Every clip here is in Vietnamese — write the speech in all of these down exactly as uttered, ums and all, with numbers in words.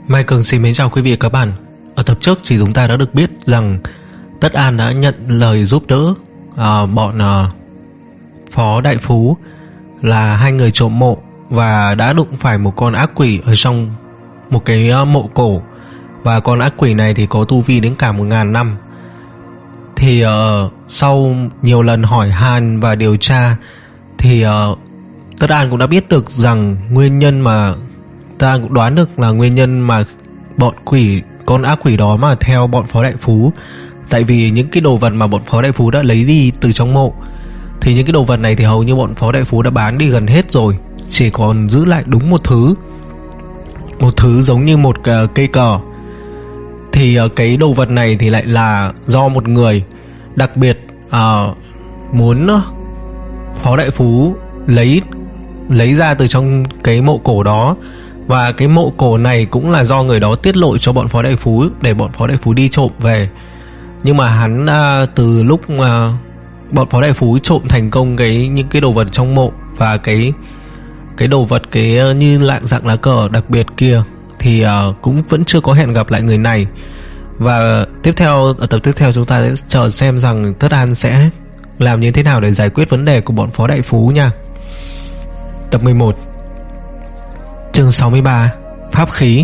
Mai Cường xin mến chào quý vị và các bạn. Ở tập trước thì chúng ta đã được biết rằng Tất An đã nhận lời giúp đỡ uh, bọn uh, Phó Đại Phú là hai người trộm mộ và đã đụng phải một con ác quỷ ở trong một cái uh, mộ cổ. Và con ác quỷ này thì có tu vi đến cả một ngàn năm. Thì uh, sau nhiều lần hỏi han và điều tra thì uh, Tất An cũng đã biết được rằng nguyên nhân mà ta cũng đoán được là nguyên nhân mà bọn quỷ con ác quỷ đó mà theo bọn Phó Đại Phú. Tại vì những cái đồ vật mà bọn Phó Đại Phú đã lấy đi từ trong mộ thì những cái đồ vật này thì hầu như bọn Phó Đại Phú đã bán đi gần hết rồi, chỉ còn giữ lại đúng một thứ, một thứ giống như một uh, cây cờ. Thì uh, cái đồ vật này thì lại là do một người đặc biệt uh, muốn uh, Phó Đại Phú lấy lấy ra từ trong cái mộ cổ đó. Và cái mộ cổ này cũng là do người đó tiết lộ cho bọn Phó Đại Phú để bọn Phó Đại Phú đi trộm về. Nhưng mà hắn uh, từ lúc mà bọn Phó Đại Phú trộm thành công cái những cái đồ vật trong mộ và cái cái đồ vật cái uh, như lạng dạng lá cờ đặc biệt kia thì uh, cũng vẫn chưa có hẹn gặp lại người này. Và tiếp theo ở tập tiếp theo chúng ta sẽ chờ xem rằng Tất An sẽ làm như thế nào để giải quyết vấn đề của bọn Phó Đại Phú nha. Tập mười một, chương sáu mươi ba, Pháp khí.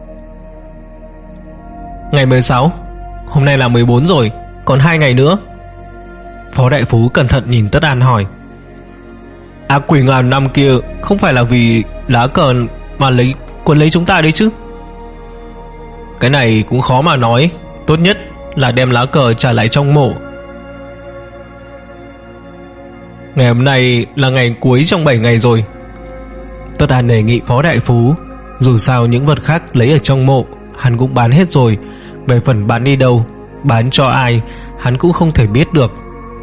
Ngày mười sáu, hôm nay là mười bốn rồi, còn hai ngày nữa. Phó Đại Phú cẩn thận nhìn Tất An hỏi: ác quỷ ngàn năm kia không phải là vì lá cờ mà lấy cuốn lấy chúng ta đấy chứ? Cái này cũng khó mà nói, tốt nhất là đem lá cờ trả lại trong mộ. Ngày hôm nay là ngày cuối trong bảy ngày rồi. Tất An đề nghị Phó Đại Phú, dù sao những vật khác lấy ở trong mộ hắn cũng bán hết rồi, về phần bán đi đâu, bán cho ai hắn cũng không thể biết được.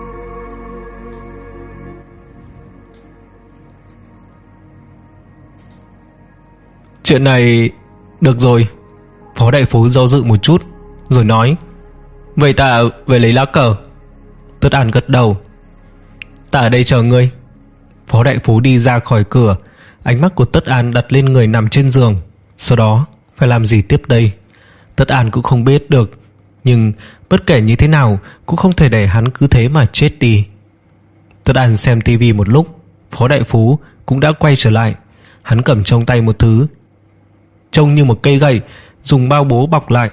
Chuyện này được rồi. Phó Đại Phú do dự một chút rồi nói: vậy ta về lấy lá cờ. Tất An gật đầu: ta ở đây chờ ngươi. Phó Đại Phú đi ra khỏi cửa. Ánh mắt của Tất An đặt lên người nằm trên giường. Sau đó phải làm gì tiếp đây Tất An cũng không biết được. Nhưng bất kể như thế nào cũng không thể để hắn cứ thế mà chết đi. Tất An xem tivi một lúc. Phó Đại Phú cũng đã quay trở lại. Hắn cầm trong tay một thứ trông như một cây gậy, dùng bao bố bọc lại.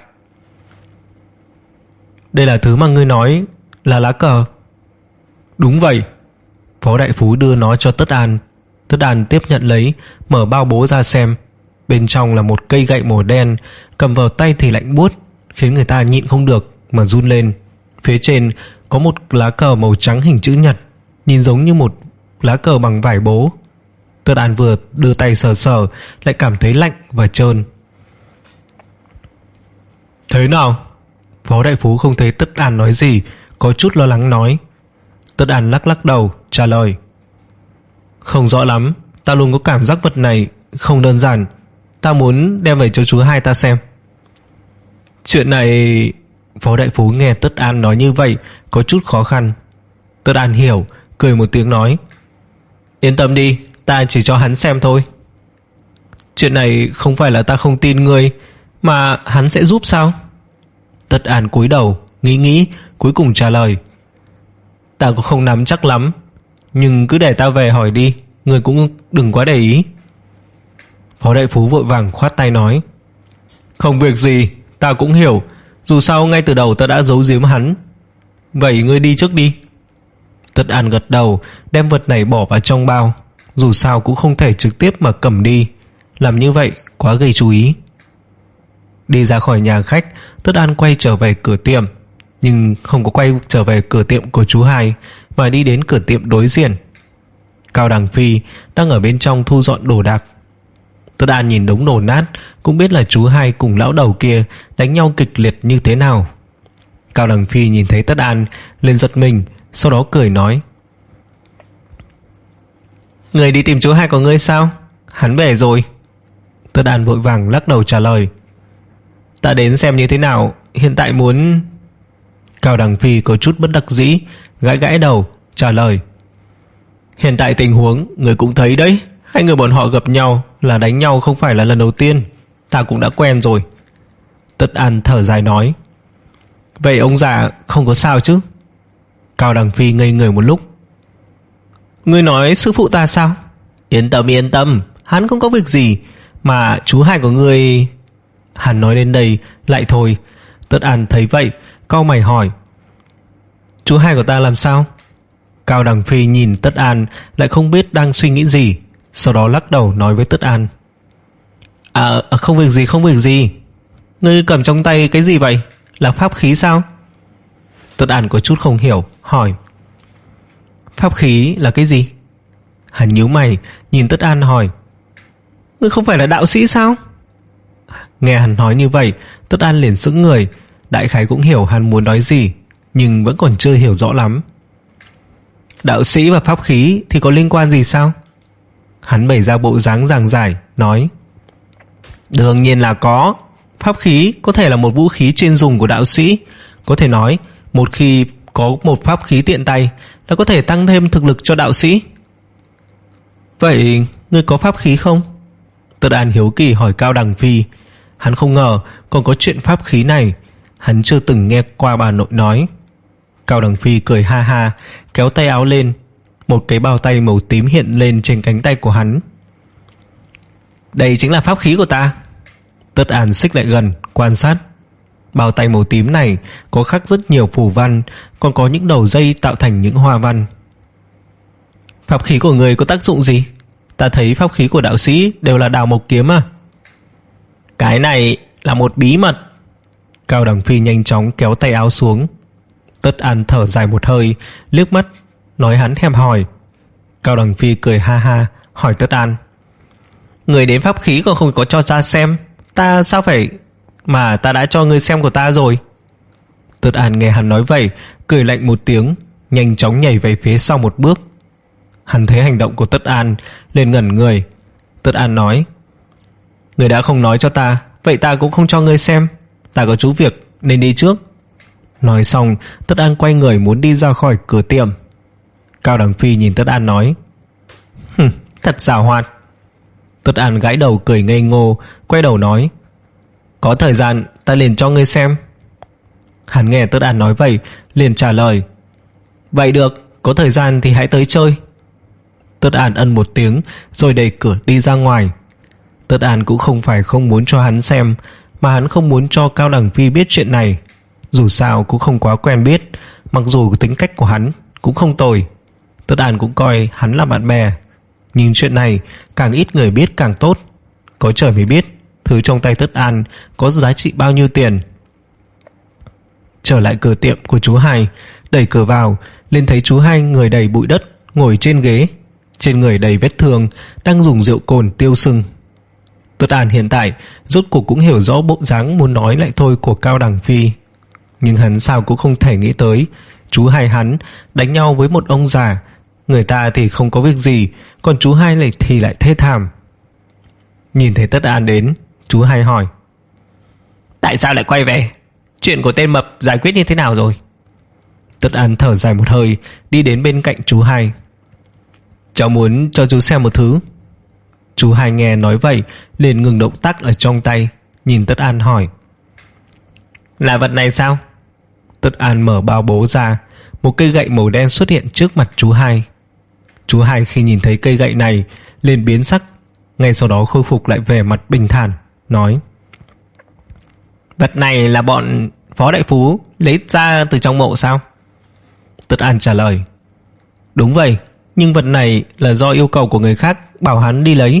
Đây là thứ mà ngươi nói là lá cờ? Đúng vậy. Phó Đại Phú đưa nó cho Tất An. Tất An tiếp nhận lấy, mở bao bố ra xem. Bên trong là một cây gậy màu đen, cầm vào tay thì lạnh buốt, khiến người ta nhịn không được mà run lên. Phía trên có một lá cờ màu trắng hình chữ nhật, nhìn giống như một lá cờ bằng vải bố. Tất An vừa đưa tay sờ sờ lại cảm thấy lạnh và trơn. Thế nào? Phó Đại Phú không thấy Tất An nói gì, có chút lo lắng nói. Tất An lắc lắc đầu trả lời: không rõ lắm, ta luôn có cảm giác vật này không đơn giản, ta muốn đem về cho chú hai ta xem. Chuyện này... Phó Đại Phú nghe Tất An nói như vậy có chút khó khăn. Tất An hiểu, cười một tiếng nói: yên tâm đi, ta chỉ cho hắn xem thôi. Chuyện này không phải là ta không tin ngươi, mà hắn sẽ giúp sao? Tất An cúi đầu nghĩ nghĩ, cuối cùng trả lời: ta cũng không nắm chắc lắm, nhưng cứ để ta về hỏi đi, ngươi cũng đừng quá để ý. Phó Đại Phú vội vàng khoát tay nói: không việc gì, ta cũng hiểu, dù sao ngay từ đầu ta đã giấu giếm hắn. Vậy ngươi đi trước đi. Tất An gật đầu, đem vật này bỏ vào trong bao. Dù sao cũng không thể trực tiếp mà cầm đi, làm như vậy quá gây chú ý. Đi ra khỏi nhà khách, Tất An quay trở về cửa tiệm, nhưng không có quay trở về cửa tiệm của chú hai, mà đi đến cửa tiệm đối diện. Cao Đằng Phi đang ở bên trong thu dọn đồ đạc. Tất An nhìn đống đồ nát cũng biết là chú hai cùng lão đầu kia đánh nhau kịch liệt như thế nào. Cao Đằng Phi nhìn thấy Tất An lên giật mình, sau đó cười nói: người đi tìm chú hai của ngươi sao? Hắn về rồi. Tất An vội vàng lắc đầu trả lời: ta đến xem như thế nào, hiện tại muốn... Cao Đằng Phi có chút bất đắc dĩ, gãi gãi đầu trả lời: hiện tại tình huống người cũng thấy đấy, hai người bọn họ gặp nhau là đánh nhau không phải là lần đầu tiên. ta cũng đã quen rồi. Tất An thở dài nói. Vậy ông già không có sao chứ? Cao Đằng Phi ngây người một lúc. Ngươi nói sư phụ ta sao? Yên tâm yên tâm, hắn không có việc gì. Mà chú hai của ngươi... Hắn nói đến đây lại thôi. Tất An thấy vậy cau mày hỏi. Chú hai của ta làm sao? Cao Đằng Phi nhìn Tất An, lại không biết đang suy nghĩ gì, sau đó lắc đầu nói với Tất An. À không việc gì không việc gì. Ngươi cầm trong tay cái gì vậy? Là pháp khí sao? Tất An có chút không hiểu, hỏi. Pháp khí là cái gì? Hắn nhíu mày nhìn Tất An hỏi. Ngươi không phải là đạo sĩ sao? Nghe hắn nói như vậy, Tất An liền sững người. Đại khái cũng hiểu hắn muốn nói gì, nhưng vẫn còn chưa hiểu rõ lắm. Đạo sĩ và pháp khí thì có liên quan gì sao? Hắn bày ra bộ dáng giảng giải, nói. Đương nhiên là có. Pháp khí có thể là một vũ khí chuyên dùng của đạo sĩ. Có thể nói, một khi có một pháp khí tiện tay là có thể tăng thêm thực lực cho đạo sĩ. Vậy ngươi có pháp khí không? Tất An hiếu kỳ hỏi Cao Đằng Phi. Hắn không ngờ còn có chuyện pháp khí này. Hắn chưa từng nghe qua bà nội nói. Cao Đằng Phi cười ha ha, kéo tay áo lên. Một cái bao tay màu tím hiện lên trên cánh tay của hắn. Đây chính là pháp khí của ta. Tất An xích lại gần quan sát. Bao tay màu tím này có khắc rất nhiều phù văn, còn có những đầu dây tạo thành những hoa văn. Pháp khí của người có tác dụng gì? Ta thấy pháp khí của đạo sĩ đều là đào mộc kiếm à? Cái này là một bí mật. Cao Đằng Phi nhanh chóng kéo tay áo xuống. Tất An thở dài một hơi, liếc mắt nói hắn hèm hỏi. Cao Đằng Phi cười ha ha, hỏi Tất An. Người đến pháp khí còn không có cho ta xem. Ta sao phải... Mà ta đã cho ngươi xem của ta rồi. Tất An nghe hắn nói vậy, cười lạnh một tiếng, nhanh chóng nhảy về phía sau một bước. Hắn thấy hành động của Tất An, liền ngẩn người. Tất An nói. Ngươi đã không nói cho ta, vậy ta cũng không cho ngươi xem. Ta có chút việc nên đi trước. Nói xong, Tất An quay người muốn đi ra khỏi cửa tiệm. Cao Đằng Phi nhìn Tất An nói. Hừm, thật giàu hoạt. Tất An gãi đầu cười ngây ngô, quay đầu nói. Có thời gian ta liền cho ngươi xem. Hắn nghe Tất An nói vậy, liền trả lời. Vậy được, có thời gian thì hãy tới chơi. Tất An ân một tiếng, rồi đẩy cửa đi ra ngoài. Tất An cũng không phải không muốn cho hắn xem, mà hắn không muốn cho Cao Đằng Phi biết chuyện này. Dù sao cũng không quá quen biết, mặc dù tính cách của hắn cũng không tồi. Tất An cũng coi hắn là bạn bè. Nhưng chuyện này càng ít người biết càng tốt. Có trời mới biết thứ trong tay Tất An có giá trị bao nhiêu tiền. Trở lại cửa tiệm của chú Hai, đẩy cửa vào, lên thấy chú Hai người đầy bụi đất, ngồi trên ghế, trên người đầy vết thương, đang dùng rượu cồn tiêu sưng. Tất An hiện tại rốt cuộc cũng hiểu rõ bộ dáng muốn nói lại thôi của Cao Đằng Phi. Nhưng hắn sao cũng không thể nghĩ tới chú Hai hắn đánh nhau với một ông già. Người ta thì không có việc gì, còn chú Hai lại thì lại thê thảm. Nhìn thấy Tất An đến, chú Hai hỏi. Tại sao lại quay về? Chuyện của tên mập giải quyết như thế nào rồi? Tất An thở dài một hơi, đi đến bên cạnh chú Hai. Cháu muốn cho chú xem một thứ. Chú Hai nghe nói vậy, liền ngừng động tác ở trong tay, nhìn Tất An hỏi. Là vật này sao? Tất An mở bao bố ra, một cây gậy màu đen xuất hiện trước mặt chú Hai. Chú Hai khi nhìn thấy cây gậy này liền biến sắc, ngay sau đó khôi phục lại vẻ mặt bình thản, nói. Vật này là bọn Phó Đại Phú lấy ra từ trong mộ sao? Tất An trả lời. Đúng vậy, nhưng vật này là do yêu cầu của người khác bảo hắn đi lấy.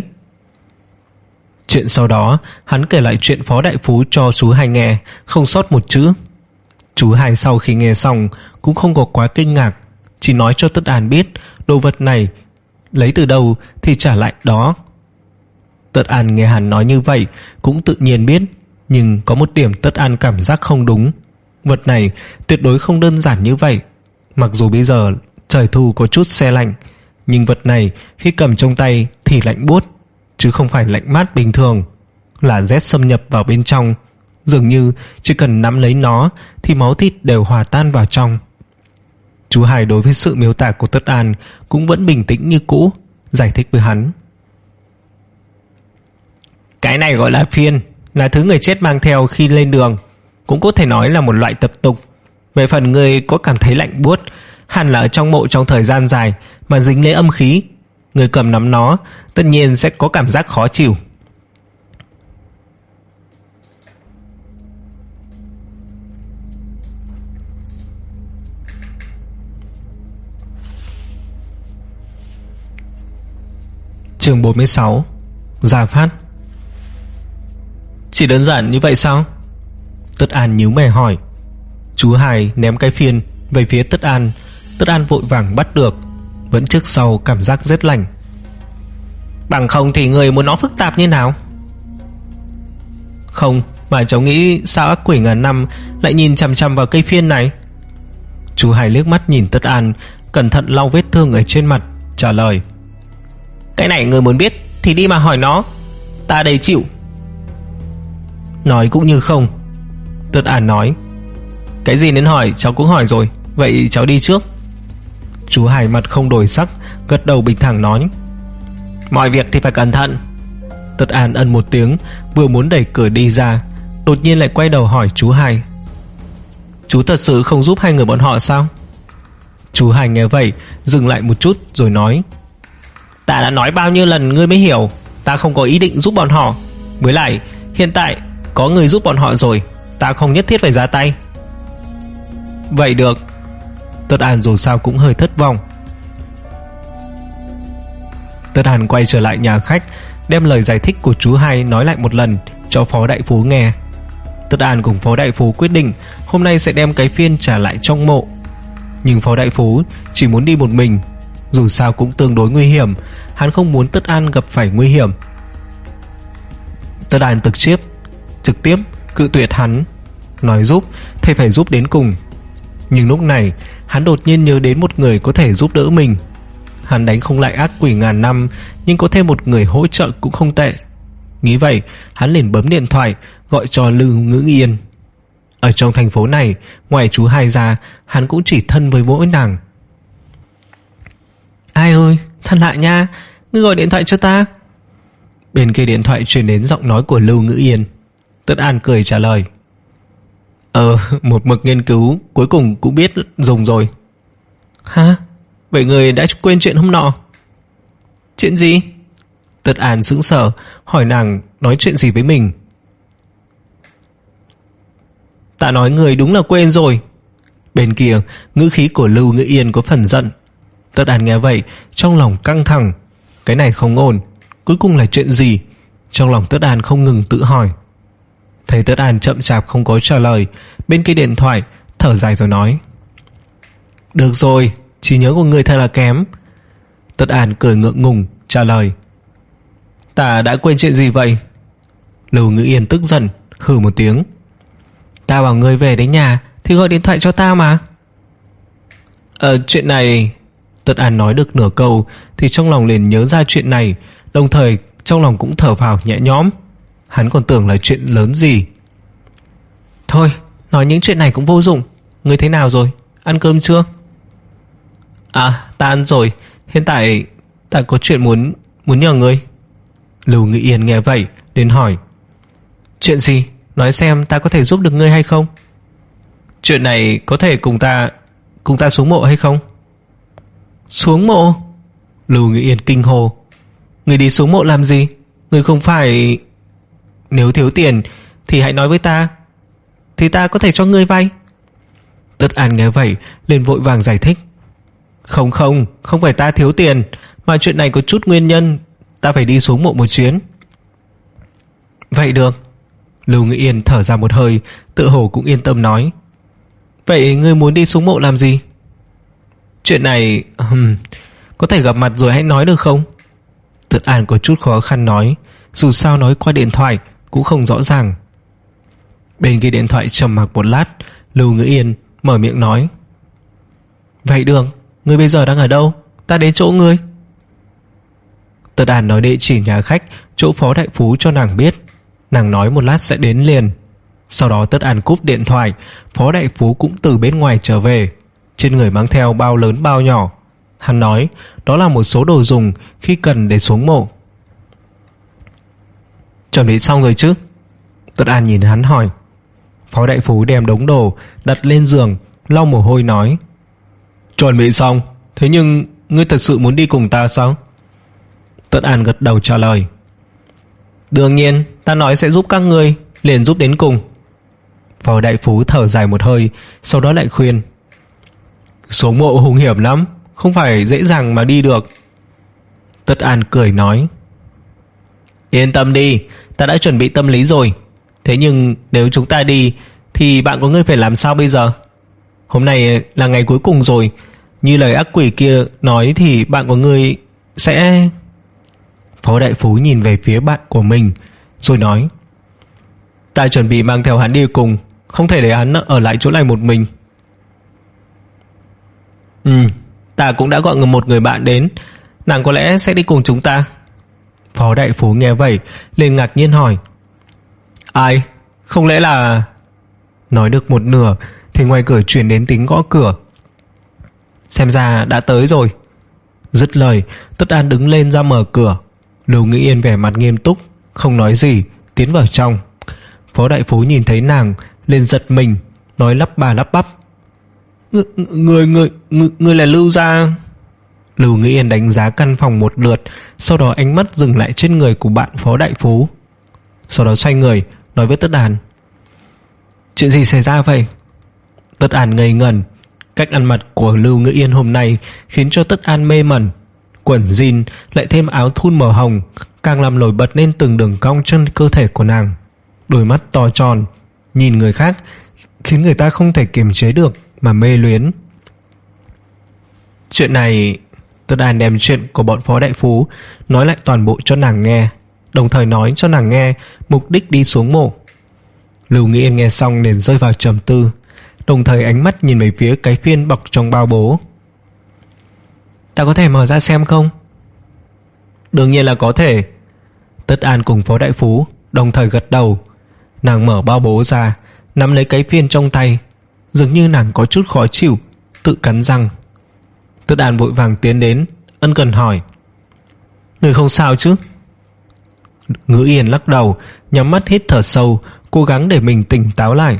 Chuyện sau đó hắn kể lại chuyện Phó Đại Phú cho chú Hai nghe, không sót một chữ. Chú Hai sau khi nghe xong cũng không có quá kinh ngạc, chỉ nói cho Tất An biết đồ vật này lấy từ đâu thì trả lại đó. Tất An nghe hắn nói như vậy cũng tự nhiên biết, nhưng có một điểm Tất An cảm giác không đúng. Vật này tuyệt đối không đơn giản như vậy. Mặc dù bây giờ trời thu có chút se lạnh, nhưng vật này khi cầm trong tay thì lạnh buốt, chứ không phải lạnh mát bình thường, là rét xâm nhập vào bên trong. Dường như chỉ cần nắm lấy nó thì máu thịt đều hòa tan vào trong. Chú Hai đối với sự miêu tả của Tất An cũng vẫn bình tĩnh như cũ, giải thích với hắn. Cái này gọi là phiên, là thứ người chết mang theo khi lên đường, cũng có thể nói là một loại tập tục. Về phần ngươi có cảm thấy lạnh buốt, hẳn là ở trong mộ trong thời gian dài mà dính lấy âm khí, ngươi cầm nắm nó tất nhiên sẽ có cảm giác khó chịu. Chương bốn mươi sáu. Gia Phát. Chỉ đơn giản như vậy sao? Tất An nhíu mày hỏi. Chú Hai ném cái phiên về phía Tất An. Tất An vội vàng bắt được, vẫn trước sau cảm giác rét lạnh. Bằng không thì người muốn nó phức tạp như nào? Không, mà cháu nghĩ sao ác quỷ ngàn năm lại nhìn chằm chằm vào cây phiên này? Chú Hai liếc mắt nhìn Tất An, cẩn thận lau vết thương ở trên mặt, trả lời. Cái này người muốn biết thì đi mà hỏi nó, ta đây chịu. Nói cũng như không. Tất An nói. Cái gì nên hỏi cháu cũng hỏi rồi, vậy cháu đi trước. Chú Hai mặt không đổi sắc, gật đầu bình thản nói. Mọi việc thì phải cẩn thận. Tất An ân một tiếng, vừa muốn đẩy cửa đi ra, đột nhiên lại quay đầu hỏi chú Hai. Chú thật sự không giúp hai người bọn họ sao? Chú Hai nghe vậy dừng lại một chút rồi nói. Ta đã nói bao nhiêu lần ngươi mới hiểu, ta không có ý định giúp bọn họ. Với lại hiện tại có người giúp bọn họ rồi, ta không nhất thiết phải ra tay. Vậy được. Tất An dù sao cũng hơi thất vọng. Tất An quay trở lại nhà khách, đem lời giải thích của chú Hai nói lại một lần cho Phó Đại Phú nghe. Tất An cùng Phó Đại Phú quyết định hôm nay sẽ đem cái phiên trả lại trong mộ. Nhưng Phó Đại Phú chỉ muốn đi một mình, dù sao cũng tương đối nguy hiểm, hắn không muốn Tất An gặp phải nguy hiểm. Tất An trực tiếp trực tiếp cự tuyệt hắn, nói giúp thì phải giúp đến cùng. Nhưng lúc này hắn đột nhiên nhớ đến một người có thể giúp đỡ mình. Hắn đánh không lại ác quỷ ngàn năm, nhưng có thêm một người hỗ trợ cũng không tệ. Nghĩ vậy hắn liền bấm điện thoại gọi cho Lưu Ngữ Yên. Ở trong thành phố này, ngoài chú Hai ra, hắn cũng chỉ thân với mỗi nàng. Ai ơi, thân lạ nha, ngươi gọi điện thoại cho ta. Bên kia điện thoại truyền đến giọng nói của Lưu Ngữ Yên. Tất An cười trả lời. Ờ, một mực nghiên cứu cuối cùng cũng biết dùng rồi. Hả? Vậy người đã quên chuyện hôm nọ? Chuyện gì? Tất An sững sờ, hỏi nàng nói chuyện gì với mình. Ta nói người đúng là quên rồi. Bên kia ngữ khí của Lưu Ngữ Yên có phần giận. Tất An nghe vậy trong lòng căng thẳng. Cái này không ổn, cuối cùng là chuyện gì? Trong lòng Tất An không ngừng tự hỏi. Thấy Tất An chậm chạp không có trả lời, bên kia điện thoại thở dài rồi nói. Được rồi, trí nhớ của người thật là kém. Tất An cười ngượng ngùng trả lời. Ta đã quên chuyện gì vậy? Lưu Ngữ Yên tức giận hừ một tiếng. Ta bảo người về đến nhà thì gọi điện thoại cho ta mà. Ờ chuyện này. Tất An nói được nửa câu thì trong lòng liền nhớ ra chuyện này, đồng thời trong lòng cũng thở phào nhẹ nhõm. Hắn còn tưởng là chuyện lớn gì. Thôi, nói những chuyện này cũng vô dụng. Ngươi thế nào rồi? Ăn cơm chưa? À, ta ăn rồi. Hiện tại ta có chuyện muốn muốn nhờ ngươi. Lưu Ngữ Yên nghe vậy đến hỏi. Chuyện gì? Nói xem ta có thể giúp được ngươi hay không? Chuyện này có thể cùng ta Cùng ta xuống mộ hay không? Xuống mộ? Lưu Ngữ Yên kinh hô. Ngươi đi xuống mộ làm gì? Ngươi không phải... Nếu thiếu tiền thì hãy nói với ta, thì ta có thể cho ngươi vay. Tất An nghe vậy liền vội vàng giải thích. Không không, không phải ta thiếu tiền, mà chuyện này có chút nguyên nhân, ta phải đi xuống mộ một chuyến. Vậy được. Lưu Ngữ Yên thở ra một hơi, tự hồ cũng yên tâm nói. Vậy ngươi muốn đi xuống mộ làm gì? Chuyện này um, có thể gặp mặt rồi hãy nói được không? Tất An có chút khó khăn nói, dù sao nói qua điện thoại cũng không rõ ràng. Bên kia điện thoại trầm mặc một lát, Lưu Ngữ Yên mở miệng nói. Vậy được, ngươi bây giờ đang ở đâu? Ta đến chỗ ngươi. Tất An nói địa chỉ nhà khách chỗ Phó Đại Phú cho nàng biết. Nàng nói một lát sẽ đến liền. Sau đó Tất An cúp điện thoại. Phó Đại Phú cũng từ bên ngoài trở về, trên người mang theo bao lớn bao nhỏ. Hắn nói đó là một số đồ dùng khi cần để xuống mộ. Chuẩn bị xong rồi chứ? Tất An nhìn hắn hỏi. Phó đại phú đem đống đồ đặt lên giường, lau mồ hôi nói: Chuẩn bị xong. Thế nhưng ngươi thật sự muốn đi cùng ta sao? Tất An gật đầu trả lời: Đương nhiên, ta nói sẽ giúp các ngươi, liền giúp đến cùng. Phó đại phú thở dài một hơi, sau đó lại khuyên: Xuống mộ hung hiểm lắm, không phải dễ dàng mà đi được. Tất An cười nói: Yên tâm đi, ta đã chuẩn bị tâm lý rồi. Thế nhưng nếu chúng ta đi thì bạn của ngươi phải làm sao bây giờ? Hôm nay là ngày cuối cùng rồi, như lời ác quỷ kia nói thì bạn của ngươi sẽ... Phó đại phú nhìn về phía bạn của mình rồi nói: Ta chuẩn bị mang theo hắn đi cùng, không thể để hắn ở lại chỗ này một mình. Ừ, ta cũng đã gọi một người bạn đến, nàng có lẽ sẽ đi cùng chúng ta. Phó đại phú nghe vậy liền ngạc nhiên hỏi: Ai? Không lẽ là... Nói được một nửa thì ngoài cửa truyền đến tiếng gõ cửa. Xem ra đã tới rồi. Dứt lời, Tất An đứng lên ra mở cửa. Lưu Nghĩ Yên vẻ mặt nghiêm túc, không nói gì, tiến vào trong. Phó đại phú nhìn thấy nàng liền giật mình, nói lắp bà lắp bắp: Người, người, người, người, người là Lưu gia? Lưu Nghĩ Yên đánh giá căn phòng một lượt, sau đó ánh mắt dừng lại trên người của bạn Phó đại phú. Sau đó xoay người nói với Tất An: Chuyện gì xảy ra vậy? Tất An ngây ngẩn. Cách ăn mặc của Lưu Nghĩ Yên hôm nay khiến cho Tất An mê mẩn. Quần jean lại thêm áo thun màu hồng càng làm nổi bật lên từng đường cong trên cơ thể của nàng. Đôi mắt to tròn nhìn người khác khiến người ta không thể kiềm chế được mà mê luyến. Chuyện này... Tất An đem chuyện của bọn Phó đại phú nói lại toàn bộ cho nàng nghe, đồng thời nói cho nàng nghe mục đích đi xuống mộ. Lưu Nghĩ Yên nghe xong liền rơi vào trầm tư, đồng thời ánh mắt nhìn về phía cái phiên bọc trong bao bố. Ta có thể mở ra xem không? Đương nhiên là có thể. Tất An cùng Phó đại phú đồng thời gật đầu. Nàng mở bao bố ra, nắm lấy cái phiên trong tay, dường như nàng có chút khó chịu, tự cắn răng. Tất An vội vàng tiến đến, ân cần hỏi: Người không sao chứ? Ngữ Yên lắc đầu, nhắm mắt hít thở sâu, cố gắng để mình tỉnh táo lại.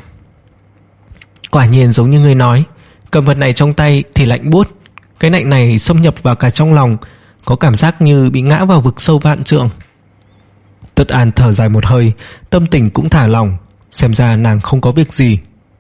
Quả nhiên giống như người nói, cầm vật này trong tay thì lạnh buốt. Cái lạnh này xâm nhập vào cả trong lòng, có cảm giác như bị ngã vào vực sâu vạn trượng. Tất An thở dài một hơi, tâm tình cũng thả lỏng, xem ra nàng không có việc gì.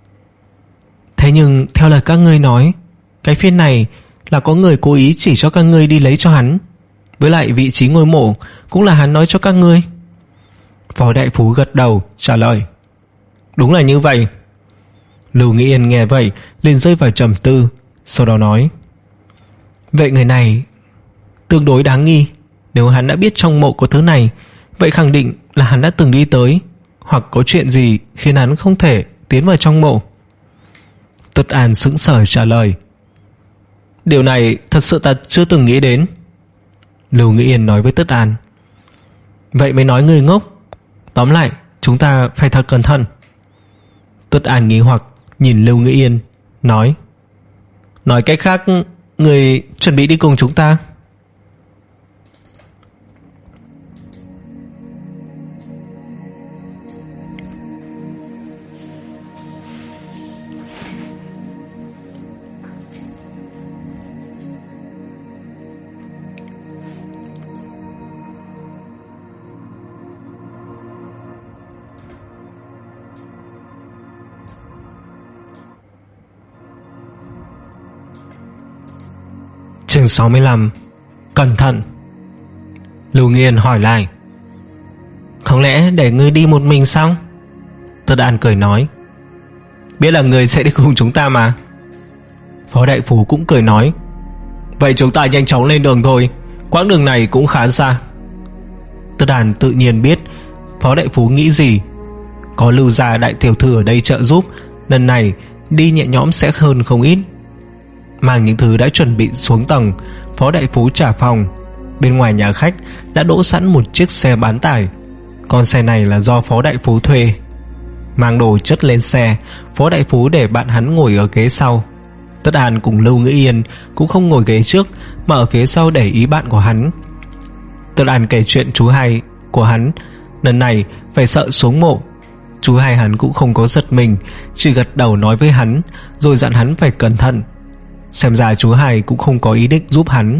Thế nhưng theo lời các ngươi nói, cái phiên này là có người cố ý chỉ cho các ngươi đi lấy cho hắn, với lại vị trí ngôi mộ cũng là hắn nói cho các ngươi. Phó đại phú gật đầu trả lời: Đúng là như vậy. Lưu Nghĩ Yên nghe vậy liền rơi vào trầm tư, sau đó nói: Vậy người này tương đối đáng nghi. Nếu hắn đã biết trong mộ có thứ này, vậy khẳng định là hắn đã từng đi tới, hoặc có chuyện gì khiến hắn không thể tiến vào trong mộ. Tất An sững sờ trả lời: Điều này thật sự ta chưa từng nghĩ đến. Lưu Nghĩ Yên nói với Tất An: Vậy mới nói người ngốc. Tóm lại chúng ta phải thật cẩn thận. Tất An nghi hoặc nhìn Lưu Nghĩ Yên, nói: Nói cách khác, người chuẩn bị đi cùng chúng ta? Chương sáu mươi lăm. Cẩn thận. Lưu Nghĩ Yên hỏi lại: Không lẽ để ngươi đi một mình sao? Tất An cười nói: Biết là ngươi sẽ đi cùng chúng ta mà. Phó đại phú cũng cười nói: Vậy chúng ta nhanh chóng lên đường thôi, quãng đường này cũng khá xa. Tất An tự nhiên biết Phó đại phú nghĩ gì. Có Lưu gia đại tiểu thư ở đây trợ giúp, lần này đi nhẹ nhõm sẽ hơn không ít. Mang những thứ đã chuẩn bị xuống tầng, Phó đại phú trả phòng. Bên ngoài nhà khách đã đỗ sẵn một chiếc xe bán tải. Con xe này là do Phó đại phú thuê. Mang đồ chất lên xe, Phó đại phú để bạn hắn ngồi ở ghế sau. Tất An cùng Lưu Nghĩ Yên cũng không ngồi ghế trước, mà ở phía sau để ý bạn của hắn. Tất An kể chuyện chú hai của hắn lần này phải sợ xuống mộ. Chú hai hắn cũng không có giật mình, chỉ gật đầu nói với hắn, rồi dặn hắn phải cẩn thận. Xem ra chú hai cũng không có ý định giúp hắn.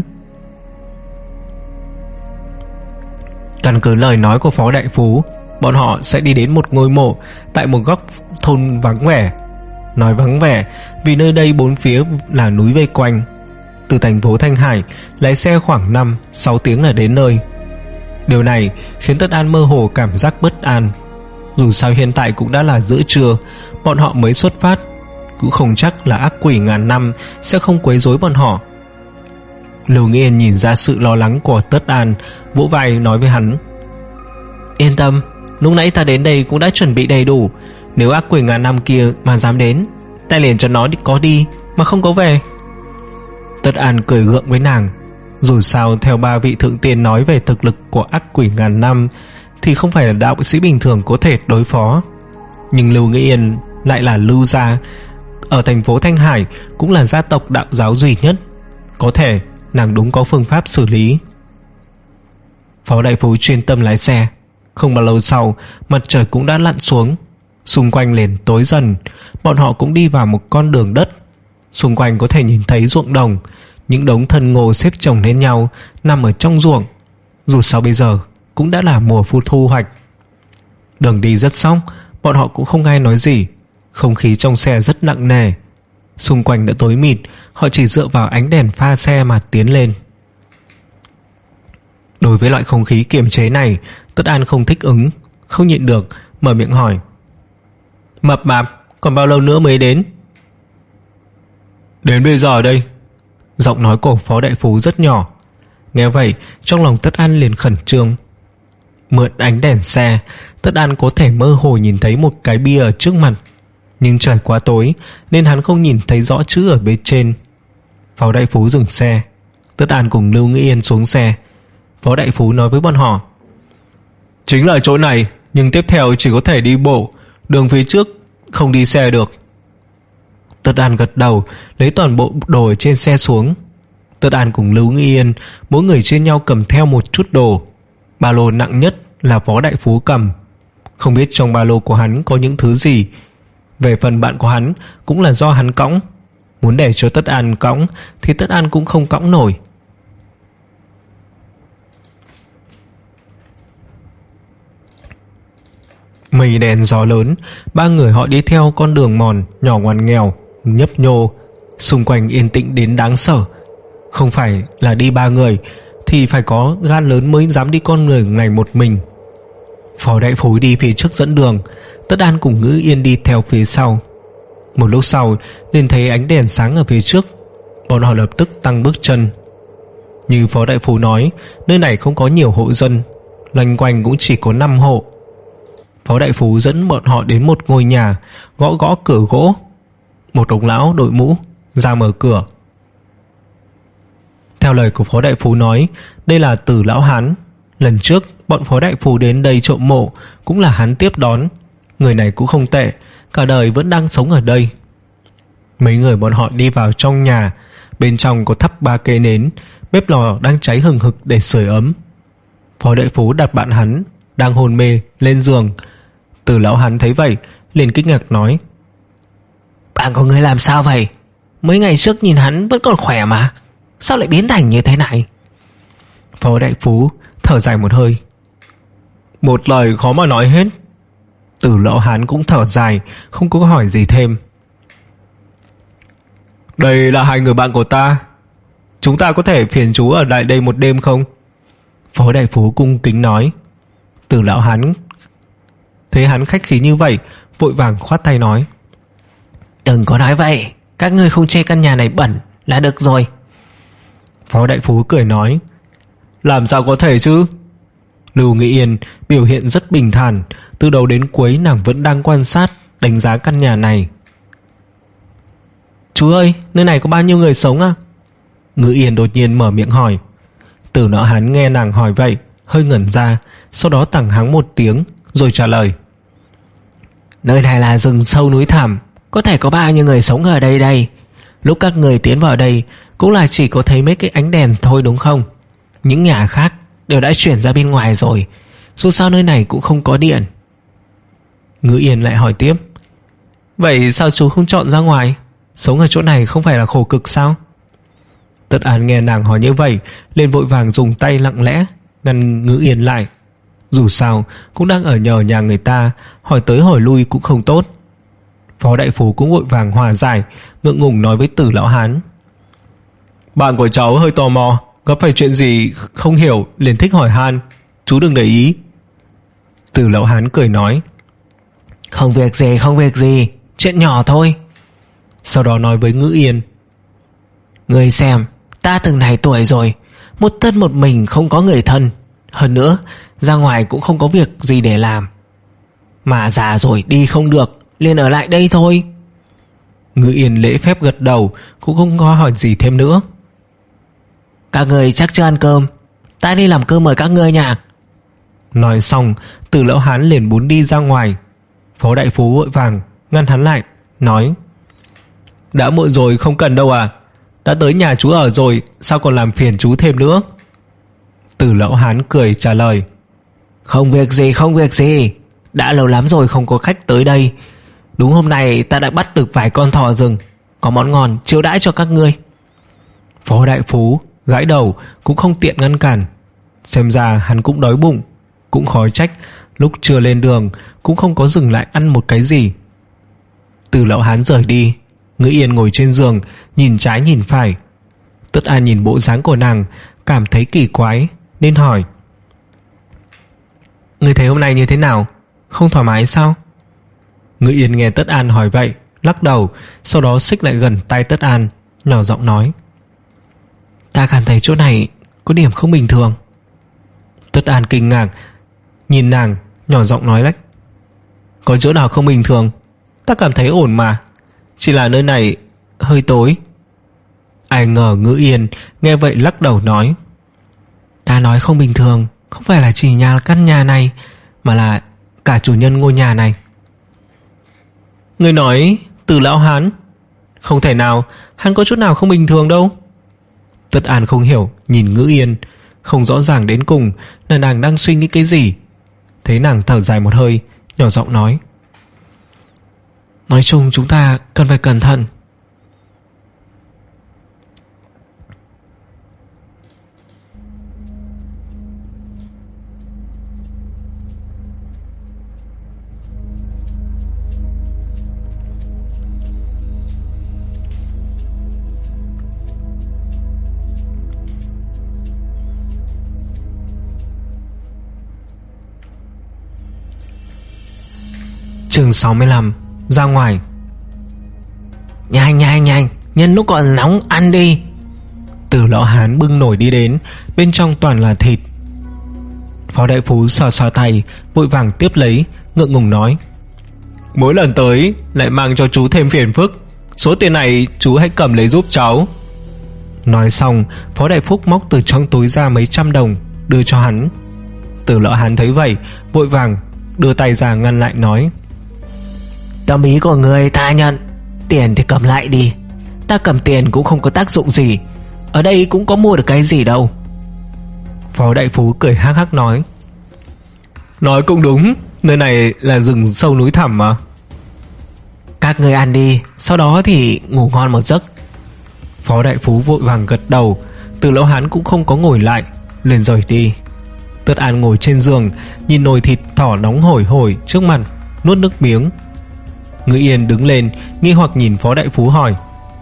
Căn cứ lời nói của Phó Đại Phú, bọn họ sẽ đi đến một ngôi mộ tại một góc thôn vắng vẻ. Nói vắng vẻ vì nơi đây bốn phía là núi vây quanh. Từ thành phố Thanh Hải lái xe khoảng năm sáu tiếng là đến nơi. Điều này khiến Tất An mơ hồ cảm giác bất an. Dù sao hiện tại cũng đã là giữa trưa, bọn họ mới xuất phát, cũng không chắc là ác quỷ ngàn năm sẽ không quấy rối bọn họ. Lưu Nghĩa Yên nhìn ra sự lo lắng của Tất An, vỗ vai nói với hắn: Yên tâm, lúc nãy ta đến đây cũng đã chuẩn bị đầy đủ. Nếu ác quỷ ngàn năm kia mà dám đến, ta liền cho nó có đi mà không có về. Tất An cười gượng với nàng. Dù sao theo ba vị thượng tiên nói về thực lực của ác quỷ ngàn năm thì không phải là đạo sĩ bình thường có thể đối phó. Nhưng Lưu Nghĩa Yên lại là Lưu gia, ở thành phố Thanh Hải cũng là gia tộc đạo giáo duy nhất, có thể nàng đúng có phương pháp xử lý. Phó Đại Phú chuyên tâm lái xe. Không bao lâu sau, mặt trời cũng đã lặn xuống, xung quanh liền tối dần. Bọn họ cũng đi vào một con đường đất. Xung quanh có thể nhìn thấy ruộng đồng, những đống thân ngô xếp chồng lên nhau nằm ở trong ruộng. Dù sao bây giờ cũng đã là mùa phu thu hoạch. Đường đi rất xong, bọn họ cũng không ai nói gì. Không khí trong xe rất nặng nề. Xung quanh đã tối mịt, họ chỉ dựa vào ánh đèn pha xe mà tiến lên. Đối với loại không khí kiềm chế này, Tất An không thích ứng, không nhịn được mở miệng hỏi: Mập mạp, còn bao lâu nữa mới đến? Đến bây giờ đây. Giọng nói của Phó Đại Phú rất nhỏ. Nghe vậy, trong lòng Tất An liền khẩn trương. Mượn ánh đèn xe, Tất An có thể mơ hồ nhìn thấy một cái bia ở trước mặt, nhưng trời quá tối nên hắn không nhìn thấy rõ chữ ở bên trên. Phó Đại Phú dừng xe. Tất An cùng Lưu Nghĩa Yên xuống xe. Phó Đại Phú nói với bọn họ: Chính là chỗ này, nhưng tiếp theo chỉ có thể đi bộ, đường phía trước không đi xe được. Tất An gật đầu, lấy toàn bộ đồ ở trên xe xuống. Tất An cùng Lưu Nghĩa Yên mỗi người trên nhau cầm theo một chút đồ. Ba lô nặng nhất là Phó Đại Phú cầm. Không biết trong ba lô của hắn có những thứ gì. Về phần bạn của hắn cũng là do hắn cõng. Muốn để cho Tất An cõng thì Tất An cũng không cõng nổi. Mây đen gió lớn, ba người họ đi theo con đường mòn nhỏ ngoằn nghèo, nhấp nhô. Xung quanh yên tĩnh đến đáng sợ. Không phải là đi ba người thì phải có gan lớn mới dám đi con người ngày một mình. Phó Đại Phú đi phía trước dẫn đường, Tất An cùng Ngữ Yên đi theo phía sau. Một lúc sau liền thấy ánh đèn sáng ở phía trước. Bọn họ lập tức tăng bước chân. Như Phó Đại Phú nói, nơi này không có nhiều hộ dân, loanh quanh cũng chỉ có năm hộ. Phó Đại Phú dẫn bọn họ đến một ngôi nhà, gõ gõ cửa gỗ. Một ông lão đội mũ ra mở cửa. Theo lời của Phó Đại Phú nói, đây là Từ lão hán. Lần trước bọn Phó Đại Phú đến đây trộm mộ cũng là hắn tiếp đón. Người này cũng không tệ, cả đời vẫn đang sống ở đây. Mấy người bọn họ đi vào trong nhà. Bên trong có thắp ba cây nến, bếp lò đang cháy hừng hực để sưởi ấm. Phó Đại Phú đặt bạn hắn đang hôn mê lên giường. Từ lão hắn thấy vậy liền kinh ngạc nói: Bạn của người làm sao vậy? Mấy ngày trước nhìn hắn vẫn còn khỏe mà, sao lại biến thành như thế này? Phó Đại Phú thở dài một hơi: Một lời khó mà nói hết. Từ lão hán cũng thở dài, không có hỏi gì thêm. Đây là hai người bạn của ta, chúng ta có thể phiền chú ở lại đây một đêm không? Phó Đại Phú cung kính nói. Từ lão hán thấy hắn khách khí như vậy, vội vàng khoát tay nói: Đừng có nói vậy, các ngươi không chê căn nhà này bẩn là được rồi. Phó Đại Phú cười nói: Làm sao có thể chứ? Lưu Nghĩa Yên biểu hiện rất bình thản. Từ đầu đến cuối nàng vẫn đang quan sát, đánh giá căn nhà này. Chú ơi, nơi này có bao nhiêu người sống à? Ngữ Yên đột nhiên mở miệng hỏi. Từ nọ hắn nghe nàng hỏi vậy, hơi ngẩn ra, sau đó tằng hắng một tiếng rồi trả lời: Nơi này là rừng sâu núi thẳm, có thể có bao nhiêu người sống ở đây đây? Lúc các người tiến vào đây cũng là chỉ có thấy mấy cái ánh đèn thôi đúng không? Những nhà khác đều đã chuyển ra bên ngoài rồi, dù sao nơi này cũng không có điện. Ngữ Yên lại hỏi tiếp: Vậy sao chú không chọn ra ngoài? Sống ở chỗ này không phải là khổ cực sao? Tất An nghe nàng hỏi như vậy, liền vội vàng dùng tay lặng lẽ ngăn Ngữ Yên lại. Dù sao cũng đang ở nhờ nhà người ta, hỏi tới hỏi lui cũng không tốt. Phó đại phú cũng vội vàng hòa giải, ngượng ngùng nói với Tử lão hán: Bạn của cháu hơi tò mò, có phải chuyện gì không hiểu liền thích hỏi han, chú đừng để ý. Tử lão hán cười nói: Không việc gì, không việc gì, chuyện nhỏ thôi. Sau đó nói với Ngữ Yên: Ngươi xem, ta từng này tuổi rồi, một thân một mình không có người thân, hơn nữa ra ngoài cũng không có việc gì để làm, mà già rồi đi không được, liền ở lại đây thôi. Ngữ Yên lễ phép gật đầu, cũng không có hỏi gì thêm nữa. Các người chắc chưa ăn cơm, ta đi làm cơm mời các ngươi nha. Nói xong, Từ lão hán liền muốn đi ra ngoài. Phó đại phú vội vàng ngăn hắn lại, nói: Đã muộn rồi, không cần đâu à, đã tới nhà chú ở rồi, sao còn làm phiền chú thêm nữa. Từ lão hán cười trả lời: Không việc gì, không việc gì, đã lâu lắm rồi không có khách tới đây. Đúng hôm nay ta đã bắt được vài con thỏ rừng, có món ngon chiêu đãi cho các ngươi. Phó đại phú gãi đầu, cũng không tiện ngăn cản. Xem ra hắn cũng đói bụng, cũng khó trách lúc chưa lên đường cũng không có dừng lại ăn một cái gì. Từ lão hán rời đi, Ngữ Yên ngồi trên giường, nhìn trái nhìn phải. Tất An nhìn bộ dáng của nàng, cảm thấy kỳ quái nên hỏi: Ngươi thấy hôm nay như thế nào, không thoải mái sao? Ngữ Yên nghe Tất An hỏi vậy, lắc đầu, sau đó xích lại gần tay Tất An, nhỏ giọng nói: Ta cảm thấy chỗ này có điểm không bình thường. Tất An kinh ngạc nhìn nàng, nhỏ giọng nói lách: Có chỗ nào không bình thường? Ta cảm thấy ổn mà, chỉ là nơi này hơi tối. Ai ngờ Ngữ Yên nghe vậy lắc đầu nói: Ta nói không bình thường không phải là chỉ nhà căn nhà này, mà là cả chủ nhân ngôi nhà này. Ngươi nói Từ lão hán? Không thể nào, hắn có chút nào không bình thường đâu. Tất An không hiểu nhìn Ngữ Yên, không rõ ràng đến cùng là nàng đang suy nghĩ cái gì. Thấy nàng thở dài một hơi, nhỏ giọng nói: Nói chung chúng ta cần phải cẩn thận. Chương sáu mươi lăm. Ra ngoài. Nhanh nhanh nhanh, nhân lúc còn nóng ăn đi. Từ lão hán bưng nồi đi đến, bên trong toàn là thịt. Phó đại phú sờ sờ tay, vội vàng tiếp lấy, ngượng ngùng nói: Mỗi lần tới lại mang cho chú thêm phiền phức, số tiền này chú hãy cầm lấy giúp cháu. Nói xong, Phó đại phúc móc từ trong túi ra mấy trăm đồng đưa cho hắn. Từ lão hán thấy vậy, vội vàng đưa tay ra ngăn lại, nói: Tâm ý của người ta nhận, tiền thì cầm lại đi. Ta cầm tiền cũng không có tác dụng gì, ở đây cũng có mua được cái gì đâu. Phó đại phú cười hắc hắc nói: Nói cũng đúng, nơi này là rừng sâu núi thẳm mà. Các người ăn đi, sau đó thì ngủ ngon một giấc. Phó đại phú vội vàng gật đầu. Từ lão hán cũng không có ngồi lại, liền rời đi. Tất An ngồi trên giường, nhìn nồi thịt thỏ nóng hổi hổi trước mặt, nuốt nước miếng. Ngữ Yên đứng lên, nghi hoặc nhìn Phó đại phú hỏi: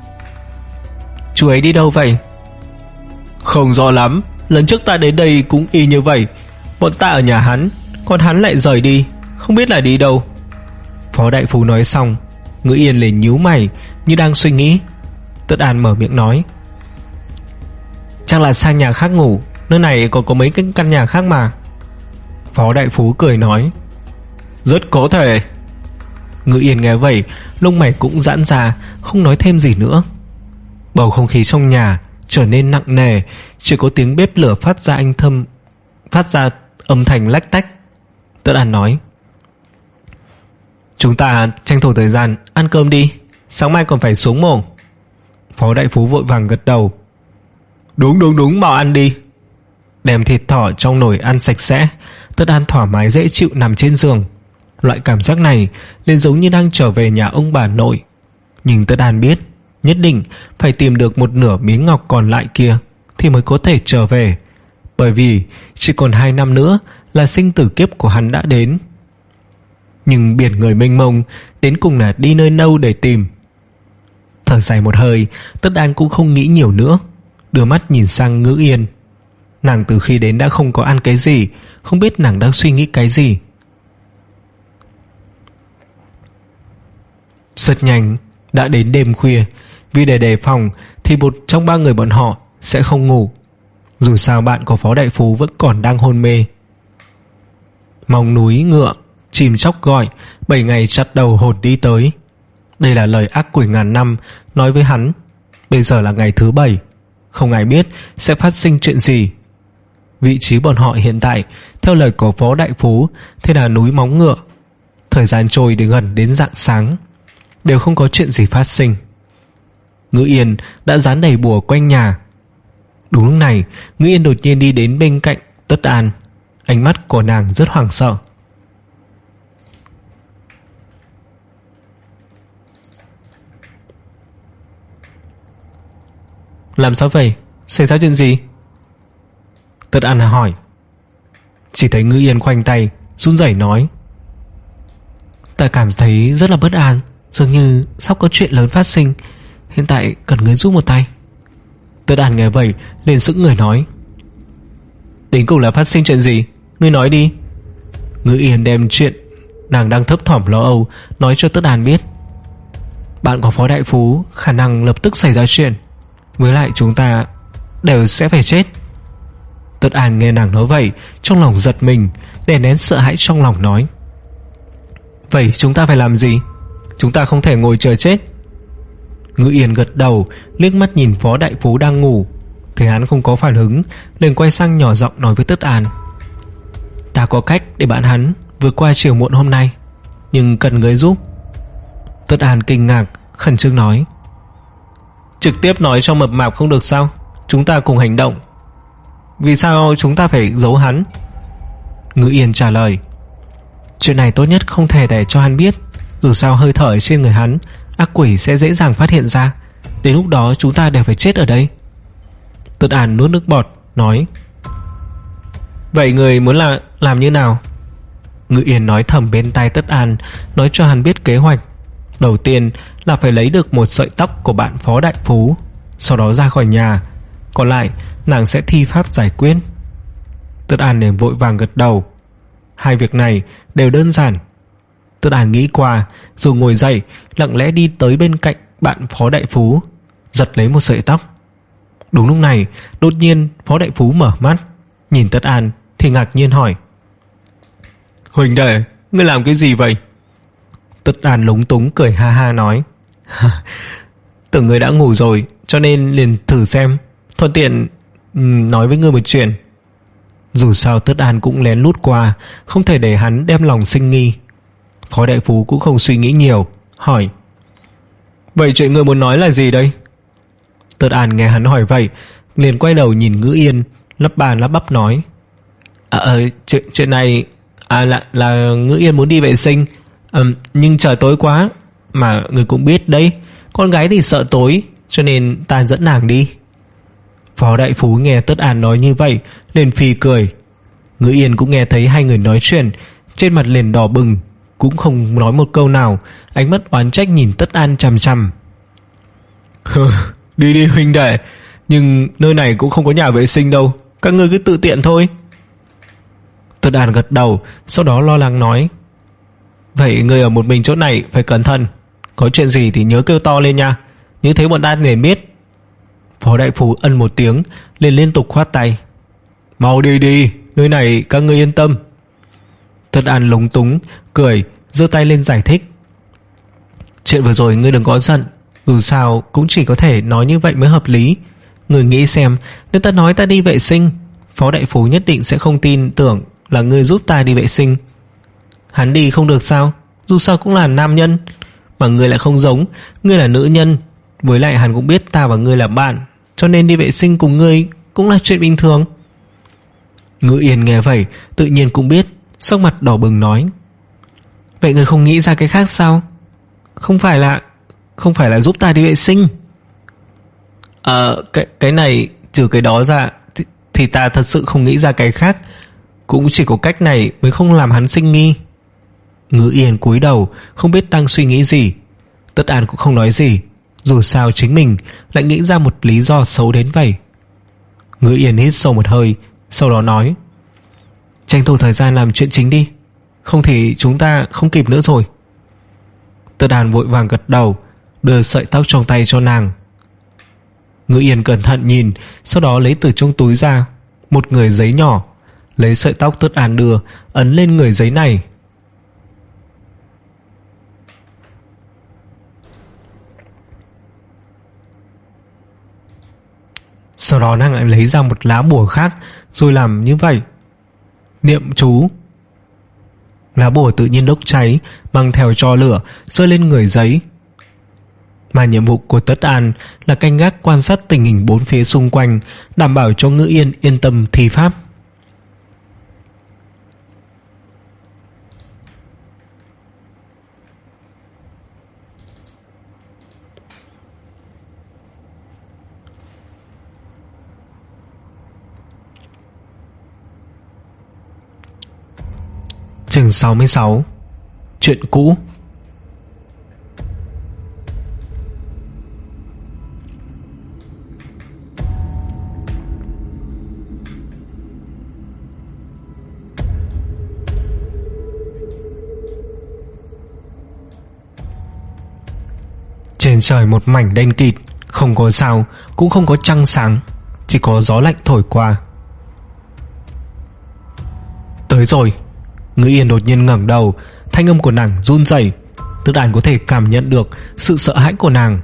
Chú ấy đi đâu vậy? Không rõ lắm, lần trước ta đến đây cũng y như vậy. Bọn ta ở nhà hắn, còn hắn lại rời đi, không biết là đi đâu. Phó đại phú nói xong, Ngữ Yên liền nhíu mày như đang suy nghĩ. Tất An mở miệng nói: Chắc là sang nhà khác ngủ, nơi này còn có mấy cái căn nhà khác mà. Phó đại phú cười nói: Rất có thể. Ngữ Yên nghe vậy, lông mày cũng giãn ra, không nói thêm gì nữa. Bầu không khí trong nhà trở nên nặng nề, chỉ có tiếng bếp lửa phát ra anh thâm phát ra âm thanh lách tách. Tất An nói: Chúng ta tranh thủ thời gian ăn cơm đi, sáng mai còn phải xuống mổ. Phó đại phú vội vàng gật đầu: Đúng đúng đúng, mau ăn đi. Đem thịt thỏ trong nồi ăn sạch sẽ, Tất An thoải mái dễ chịu nằm trên giường. Loại cảm giác này liền giống như đang trở về nhà ông bà nội. Nhưng Tất An biết nhất định phải tìm được một nửa miếng ngọc còn lại kia thì mới có thể trở về, bởi vì chỉ còn hai năm nữa là sinh tử kiếp của hắn đã đến. Nhưng biển người mênh mông, đến cùng là đi nơi đâu để tìm? Thở dài một hơi, Tất An cũng không nghĩ nhiều nữa, đưa mắt nhìn sang Ngữ Yên. Nàng từ khi đến đã không có ăn cái gì, không biết nàng đang suy nghĩ cái gì. Rất nhanh đã đến đêm khuya. Vì để đề phòng thì một trong ba người bọn họ sẽ không ngủ, dù sao bạn của Phó Đại Phú vẫn còn đang hôn mê. Mong núi ngựa, chim chóc gọi, bảy ngày chặt đầu hồn đi tới. Đây là lời ác quỷ ngàn năm nói với hắn. Bây giờ là ngày thứ bảy, không ai biết sẽ phát sinh chuyện gì. Vị trí bọn họ hiện tại theo lời của Phó Đại Phú thế là núi Móng Ngựa. Thời gian trôi đến gần đến rạng sáng đều không có chuyện gì phát sinh. Ngữ Yên đã dán đầy bùa quanh nhà. Đúng lúc này, Ngữ Yên đột nhiên đi đến bên cạnh Tất An. Ánh mắt của nàng rất hoảng sợ. Làm sao vậy? Xảy ra chuyện gì? Tất An hỏi. Chỉ thấy Ngữ Yên khoanh tay run rẩy nói: Ta cảm thấy rất là bất an, dường như sắp có chuyện lớn phát sinh. Hiện tại cần người giúp một tay. Tất An nghe vậy liền sững người nói: Đến cùng là phát sinh chuyện gì? Ngươi nói đi. Ngữ Yên đem chuyện nàng đang thấp thỏm lo âu nói cho Tất An biết. Bạn của Phó Đại Phú khả năng lập tức xảy ra chuyện, với lại chúng ta đều sẽ phải chết. Tất An nghe nàng nói vậy, trong lòng giật mình, đè nén sợ hãi trong lòng nói: Vậy chúng ta phải làm gì? Chúng ta không thể ngồi chờ chết. Ngữ Yên gật đầu, liếc mắt nhìn Phó Đại Phú đang ngủ, thấy hắn không có phản ứng, liền quay sang nhỏ giọng nói với Tất An: Ta có cách để bạn hắn vượt qua chiều muộn hôm nay, nhưng cần người giúp. Tất An kinh ngạc, khẩn trương nói: Trực tiếp nói cho mập mạp không được sao? Chúng ta cùng hành động. Vì sao chúng ta phải giấu hắn? Ngữ Yên trả lời: Chuyện này tốt nhất không thể để cho hắn biết. Dù sao hơi thở trên người hắn, ác quỷ sẽ dễ dàng phát hiện ra. Đến lúc đó chúng ta đều phải chết ở đây. Tất An nuốt nước bọt nói: Vậy người muốn là làm như nào? Ngữ Yên nói thầm bên tai Tất An, nói cho hắn biết kế hoạch. Đầu tiên là phải lấy được một sợi tóc của bạn Phó Đại Phú, sau đó ra khỏi nhà. Còn lại nàng sẽ thi pháp giải quyết. Tất An liền vội vàng gật đầu. Hai việc này đều đơn giản. Tất An nghĩ qua rồi ngồi dậy, lặng lẽ đi tới bên cạnh bạn Phó Đại Phú, giật lấy một sợi tóc. Đúng lúc này đột nhiên Phó Đại Phú mở mắt, nhìn Tất An thì ngạc nhiên hỏi: Huỳnh đệ, ngươi làm cái gì vậy? Tất An lúng túng cười ha ha nói: Tưởng ngươi đã ngủ rồi cho nên liền thử xem, thuận tiện nói với ngươi một chuyện. Dù sao Tất An cũng lén lút qua, không thể để hắn đem lòng sinh nghi. Phó Đại Phú cũng không suy nghĩ nhiều, hỏi: Vậy chuyện ngươi muốn nói là gì đây? Tất An nghe hắn hỏi vậy, liền quay đầu nhìn Ngữ Yên, lắp ba lắp bắp nói: À ờ, chuyện, chuyện này à, là, là Ngữ Yên muốn đi vệ sinh, à, nhưng trời tối quá. Mà người cũng biết đấy, con gái thì sợ tối, cho nên ta dẫn nàng đi. Phó Đại Phú nghe Tất An nói như vậy liền phì cười. Ngữ Yên cũng nghe thấy hai người nói chuyện, trên mặt liền đỏ bừng, cũng không nói một câu nào, ánh mắt oán trách nhìn Tất An chằm chằm. Đi đi huynh đệ, nhưng nơi này cũng không có nhà vệ sinh đâu, các ngươi cứ tự tiện thôi. Tất An gật đầu, sau đó lo lắng nói: Vậy người ở một mình chỗ này phải cẩn thận, có chuyện gì thì nhớ kêu to lên nha, như thế bọn ta liền biết. Phó Đại Phú ân một tiếng, liền liên tục khoát tay: Mau đi đi, nơi này các ngươi yên tâm. Tất An lúng túng cười, giơ tay lên giải thích: Chuyện vừa rồi ngươi đừng có giận, dù sao cũng chỉ có thể nói như vậy mới hợp lý. Ngươi nghĩ xem, nếu ta nói ta đi vệ sinh, Phó Đại Phú nhất định sẽ không tin tưởng là ngươi giúp ta đi vệ sinh. Hắn đi không được sao? Dù sao cũng là nam nhân, mà ngươi lại không giống, ngươi là nữ nhân. Với lại hắn cũng biết ta và ngươi là bạn, cho nên đi vệ sinh cùng ngươi cũng là chuyện bình thường. Ngữ Yên nghe vậy tự nhiên cũng biết, sắc mặt đỏ bừng nói: Vậy người không nghĩ ra cái khác sao? Không phải là Không phải là giúp ta đi vệ sinh? Ờ cái, cái này trừ cái đó ra thì, thì ta thật sự không nghĩ ra cái khác. Cũng chỉ có cách này mới không làm hắn sinh nghi. Ngữ Yên cúi đầu, không biết đang suy nghĩ gì. Tất An cũng không nói gì, dù sao chính mình lại nghĩ ra một lý do xấu đến vậy. Ngữ Yên hít sâu một hơi, sau đó nói: tranh thủ thời gian làm chuyện chính đi, không thì chúng ta không kịp nữa rồi. Tất An vội vàng gật đầu, đưa sợi tóc trong tay cho nàng. Ngữ Yên cẩn thận nhìn, sau đó lấy từ trong túi ra một người giấy nhỏ, lấy sợi tóc Tất An đưa, ấn lên người giấy này. Sau đó nàng lại lấy ra một lá bùa khác, rồi làm như vậy, niệm chú. Lá bùa tự nhiên đốt cháy, mang theo tro lửa rơi lên người giấy. Mà nhiệm vụ của Tất An là canh gác quan sát tình hình bốn phía xung quanh, đảm bảo cho Ngữ Yên yên tâm thi pháp. Chương sáu mươi sáu. Chuyện cũ. Trên trời một mảnh đen kịt, không có sao, cũng không có trăng sáng, chỉ có gió lạnh thổi qua. Tới rồi. Ngữ Yên đột nhiên ngẩng đầu, thanh âm của nàng run rẩy. Tất An có thể cảm nhận được sự sợ hãi của nàng.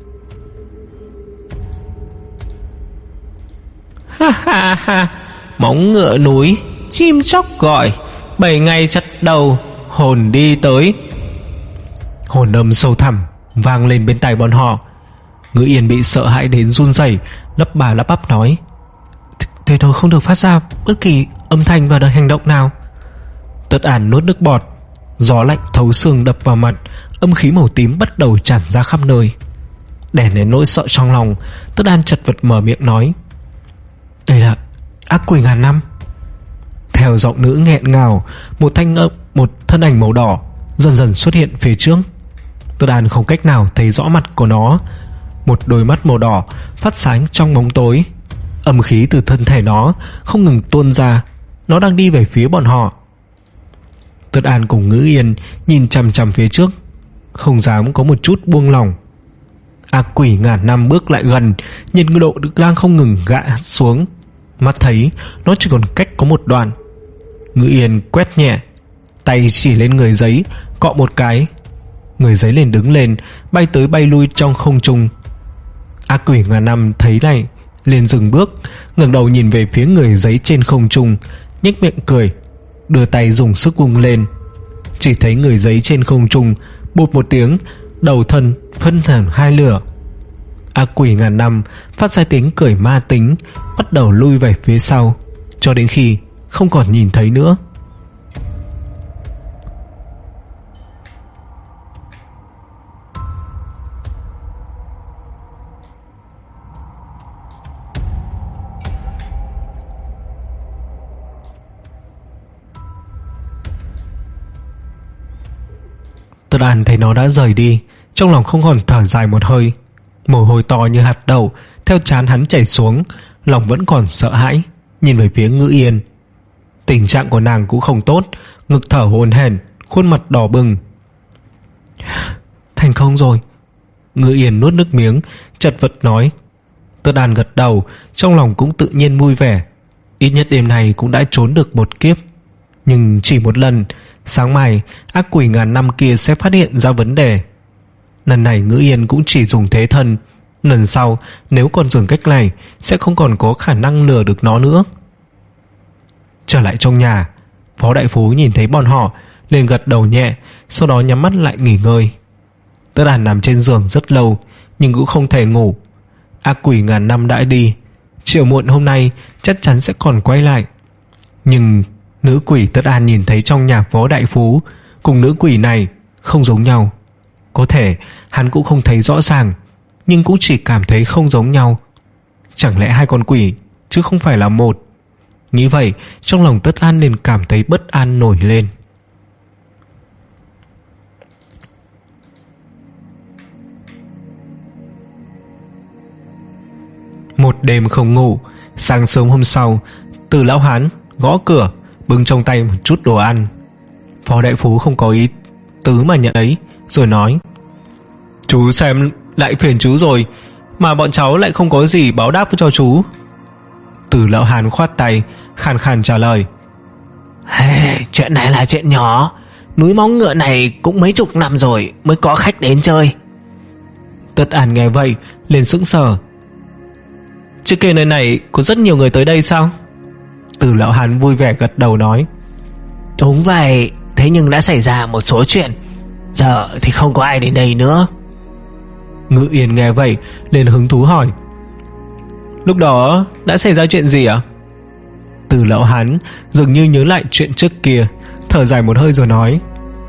Ha ha ha, móng ngựa núi, chim chóc gọi, bảy ngày chặt đầu, hồn đi tới. Hồn âm sâu thẳm vang lên bên tai bọn họ. Ngữ Yên bị sợ hãi đến run rẩy, lắp bà lắp bắp nói: Thế tôi không được phát ra bất kỳ âm thanh và hành động nào. Tất An nuốt nước bọt, gió lạnh thấu xương đập vào mặt, âm khí màu tím bắt đầu tràn ra khắp nơi. Đè nén nỗi sợ trong lòng, Tất An chật vật mở miệng nói: Đây là ác quỷ ngàn năm. Theo giọng nữ nghẹn ngào, một thanh âm, một thân ảnh màu đỏ dần dần xuất hiện phía trước. Tất An không cách nào thấy rõ mặt của nó. Một đôi mắt màu đỏ phát sáng trong bóng tối, âm khí từ thân thể nó không ngừng tuôn ra. Nó đang đi về phía bọn họ. Tất An cùng Ngữ Yên nhìn chằm chằm phía trước, không dám có một chút buông lỏng. Ác quỷ ngàn năm bước lại gần, nhiệt độ đang không ngừng gã xuống. Mắt thấy nó chỉ còn cách có một đoạn. Ngữ Yên quét nhẹ, tay chỉ lên người giấy, cọ một cái, người giấy liền đứng lên, bay tới bay lui trong không trung. Ác quỷ ngàn năm thấy này liền dừng bước, ngẩng đầu nhìn về phía người giấy trên không trung, nhếch miệng cười, đưa tay dùng sức vung lên. Chỉ thấy người giấy trên không trung bụp một tiếng, đầu thân phân thành hai lửa. Ác quỷ ngàn năm phát ra tiếng cười ma tính, bắt đầu lui về phía sau, cho đến khi không còn nhìn thấy nữa. Tất An thấy nó đã rời đi, trong lòng không còn thở dài một hơi. Mồ hôi to như hạt đậu theo trán hắn chảy xuống, lòng vẫn còn sợ hãi, nhìn về phía Ngữ Yên. Tình trạng của nàng cũng không tốt, ngực thở hổn hển, khuôn mặt đỏ bừng. Thành công rồi. Ngữ Yên nuốt nước miếng, chật vật nói. Tất An gật đầu, trong lòng cũng tự nhiên vui vẻ. Ít nhất đêm này cũng đã trốn được một kiếp. Nhưng chỉ một lần, sáng mai ác quỷ ngàn năm kia sẽ phát hiện ra vấn đề. Lần này Ngữ Yên cũng chỉ dùng thế thân, lần sau nếu còn dùng cách này sẽ không còn có khả năng lừa được nó nữa. Trở lại trong nhà, Phó Đại Phú nhìn thấy bọn họ liền gật đầu nhẹ, sau đó nhắm mắt lại nghỉ ngơi. Tất An nằm trên giường rất lâu, nhưng cũng không thể ngủ. Ác quỷ ngàn năm đã đi, chiều muộn hôm nay chắc chắn sẽ còn quay lại. Nhưng nữ quỷ Tất An nhìn thấy trong nhà Phó Đại Phú cùng nữ quỷ này không giống nhau. Có thể hắn cũng không thấy rõ ràng, nhưng cũng chỉ cảm thấy không giống nhau. Chẳng lẽ hai con quỷ chứ không phải là một? Nghĩ vậy, trong lòng Tất An liền cảm thấy bất an nổi lên. Một đêm không ngủ, sáng sớm hôm sau, Từ lão hán gõ cửa, bưng trong tay một chút đồ ăn. Phó đại phú không có ý tứ mà nhận ấy, rồi nói: Chú xem lại phiền chú rồi, mà bọn cháu lại không có gì báo đáp cho chú. Từ lão hán khoát tay, khàn khàn trả lời: hey, chuyện này là chuyện nhỏ, núi móng ngựa này cũng mấy chục năm rồi mới có khách đến chơi. Tất An nghe vậy liền sững sờ. Chứ kể nơi này có rất nhiều người tới đây sao? Từ lão hán vui vẻ gật đầu nói: Đúng vậy, thế nhưng đã xảy ra một số chuyện, giờ thì không có ai đến đây nữa. Ngự Yên nghe vậy liền hứng thú hỏi: Lúc đó đã xảy ra chuyện gì ạ? Từ lão hán dường như nhớ lại chuyện trước kia, thở dài một hơi rồi nói: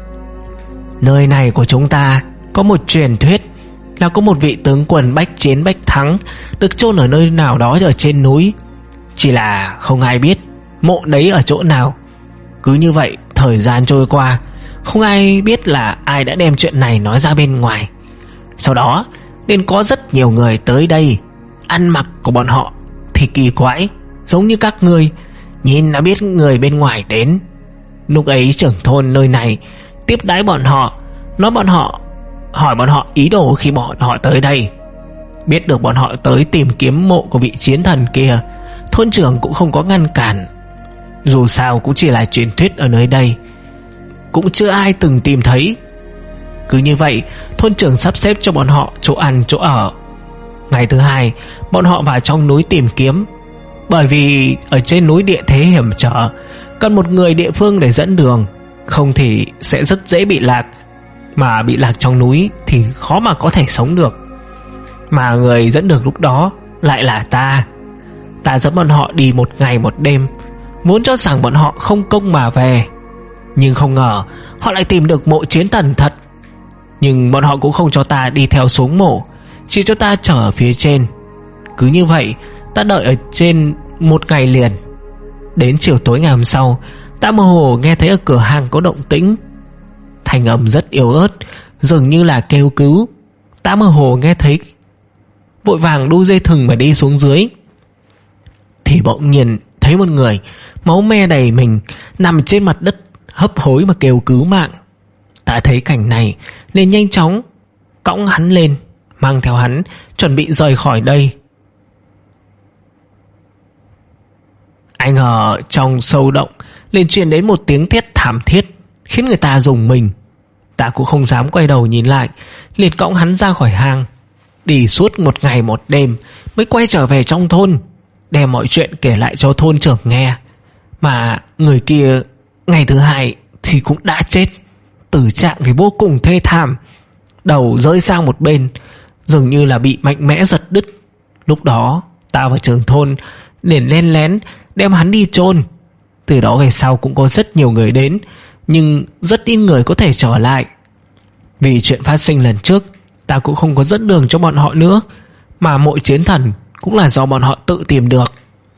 Nơi này của chúng ta có một truyền thuyết là có một vị tướng quân bách chiến bách thắng được chôn ở nơi nào đó ở trên núi, chỉ là không ai biết mộ đấy ở chỗ nào. Cứ như vậy thời gian trôi qua, không ai biết là ai đã đem chuyện này nói ra bên ngoài. Sau đó nên có rất nhiều người tới đây. Ăn mặc của bọn họ thì kỳ quái, giống như các ngươi, nhìn đã biết người bên ngoài đến. Lúc ấy trưởng thôn nơi này tiếp đãi bọn họ, nói bọn họ hỏi bọn họ ý đồ khi bọn họ tới đây. Biết được bọn họ tới tìm kiếm mộ của vị chiến thần kia, thôn trưởng cũng không có ngăn cản. Dù sao cũng chỉ là truyền thuyết ở nơi đây, cũng chưa ai từng tìm thấy. Cứ như vậy, thôn trưởng sắp xếp cho bọn họ chỗ ăn chỗ ở. Ngày thứ hai, bọn họ vào trong núi tìm kiếm. Bởi vì ở trên núi địa thế hiểm trở, cần một người địa phương để dẫn đường, không thì sẽ rất dễ bị lạc. Mà bị lạc trong núi thì khó mà có thể sống được. Mà người dẫn đường lúc đó lại là ta. Ta dẫn bọn họ đi một ngày một đêm, vốn cho rằng bọn họ không công mà về, nhưng không ngờ họ lại tìm được mộ chiến thần thật. Nhưng bọn họ cũng không cho ta đi theo xuống mộ, chỉ cho ta chở ở phía trên. Cứ như vậy ta đợi ở trên một ngày liền. Đến chiều tối ngày hôm sau, ta mơ hồ nghe thấy ở cửa hàng có động tĩnh. Thanh âm rất yếu ớt, dường như là kêu cứu. Ta mơ hồ nghe thấy, vội vàng đu dây thừng mà đi xuống dưới. Thì bỗng nhiên thấy một người máu me đầy mình nằm trên mặt đất hấp hối mà kêu cứu mạng. Ta thấy cảnh này nên nhanh chóng cõng hắn lên, mang theo hắn chuẩn bị rời khỏi đây. Anh ở trong sâu động liền truyền đến một tiếng thét thảm thiết, khiến người ta rùng mình. Ta cũng không dám quay đầu nhìn lại, liền cõng hắn ra khỏi hang, đi suốt một ngày một đêm mới quay trở về trong thôn, đem mọi chuyện kể lại cho thôn trưởng nghe. Mà người kia ngày thứ hai thì cũng đã chết, tử trạng thì vô cùng thê thảm, đầu rơi sang một bên, dường như là bị mạnh mẽ giật đứt. Lúc đó ta và trưởng thôn liền len lén đem hắn đi chôn. Từ đó về sau cũng có rất nhiều người đến, nhưng rất ít người có thể trở lại. Vì chuyện phát sinh lần trước, ta cũng không có dẫn đường cho bọn họ nữa, mà mộ chiến thần cũng là do bọn họ tự tìm được.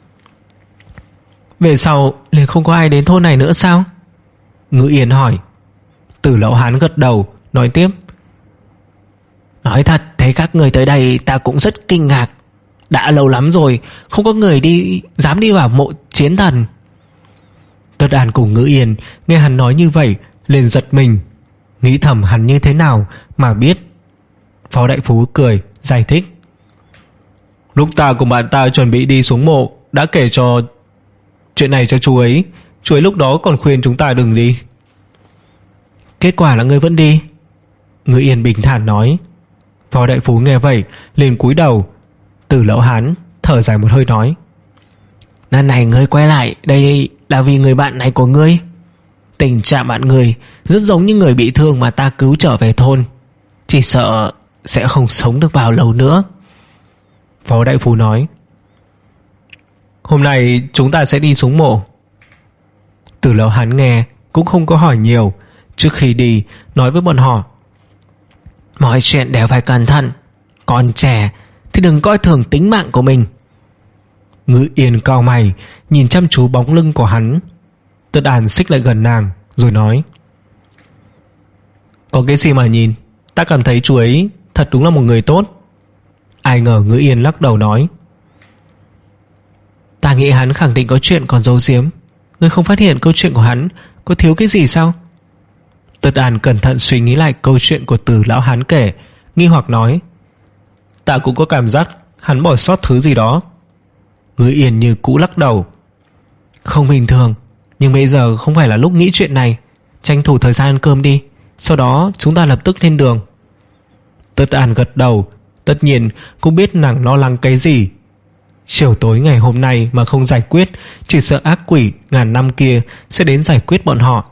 Về sau liền không có ai đến thôn này nữa sao? Ngữ Yên hỏi. Từ lão hán gật đầu, nói tiếp: Nói thật, thấy các người tới đây ta cũng rất kinh ngạc. Đã lâu lắm rồi không có người đi dám đi vào mộ chiến thần. Tất An cùng Ngữ Yên nghe hắn nói như vậy liền giật mình, nghĩ thầm hắn như thế nào mà biết. Phó đại phú cười giải thích: Lúc ta cùng bạn ta chuẩn bị đi xuống mộ đã kể cho chuyện này cho chú ấy. Chú ấy lúc đó còn khuyên chúng ta đừng đi. Kết quả là ngươi vẫn đi. Ngữ Yên bình thản nói. Phó đại phú nghe vậy liền cúi đầu. Từ lão hán thở dài một hơi nói: Lần này ngươi quay lại đây là vì người bạn này của ngươi. Tình trạng bạn người rất giống như người bị thương mà ta cứu trở về thôn, chỉ sợ sẽ không sống được bao lâu nữa. Phó đại phú nói: Hôm nay chúng ta sẽ đi xuống mộ. Từ lão hán nghe cũng không có hỏi nhiều, Trước khi đi, nói với bọn họ: mọi chuyện đều phải cẩn thận, còn trẻ thì đừng coi thường tính mạng của mình. Ngữ Yên cau mày, nhìn chăm chú bóng lưng của hắn. Tất An xích lại gần nàng rồi nói: có cái gì mà nhìn, ta cảm thấy chú ấy thật đúng là một người tốt. Ai ngờ Ngữ Yên lắc đầu nói: ta nghĩ hắn khẳng định có chuyện còn giấu giếm. Ngươi không phát hiện câu chuyện của hắn có thiếu cái gì sao? Tất An cẩn thận suy nghĩ lại câu chuyện của Từ lão hán kể, nghi hoặc nói: ta cũng có cảm giác hắn bỏ sót thứ gì đó. Ngữ Yên như cũ lắc đầu: không bình thường, nhưng bây giờ không phải là lúc nghĩ chuyện này. Tranh thủ thời gian ăn cơm đi, sau đó chúng ta lập tức lên đường. Tất An gật đầu. Tất nhiên cũng biết nàng lo lắng cái gì. Chiều tối ngày hôm nay mà không giải quyết, chỉ sợ ác quỷ ngàn năm kia sẽ đến giải quyết bọn họ.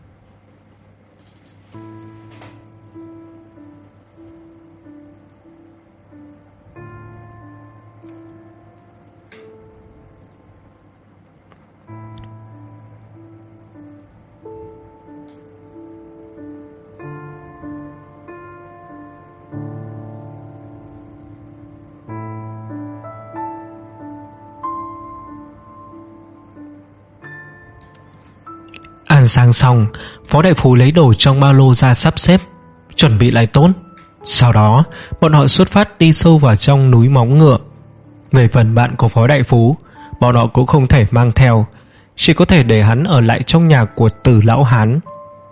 Ăn sáng xong, Phó đại phu lấy đồ trong ba lô ra sắp xếp, chuẩn bị lại tốt. Sau đó bọn họ xuất phát đi sâu vào trong núi Móng Ngựa. Về phần bạn của Phó đại phu, bọn họ cũng không thể mang theo, chỉ có thể để hắn ở lại trong nhà của Từ lão hán.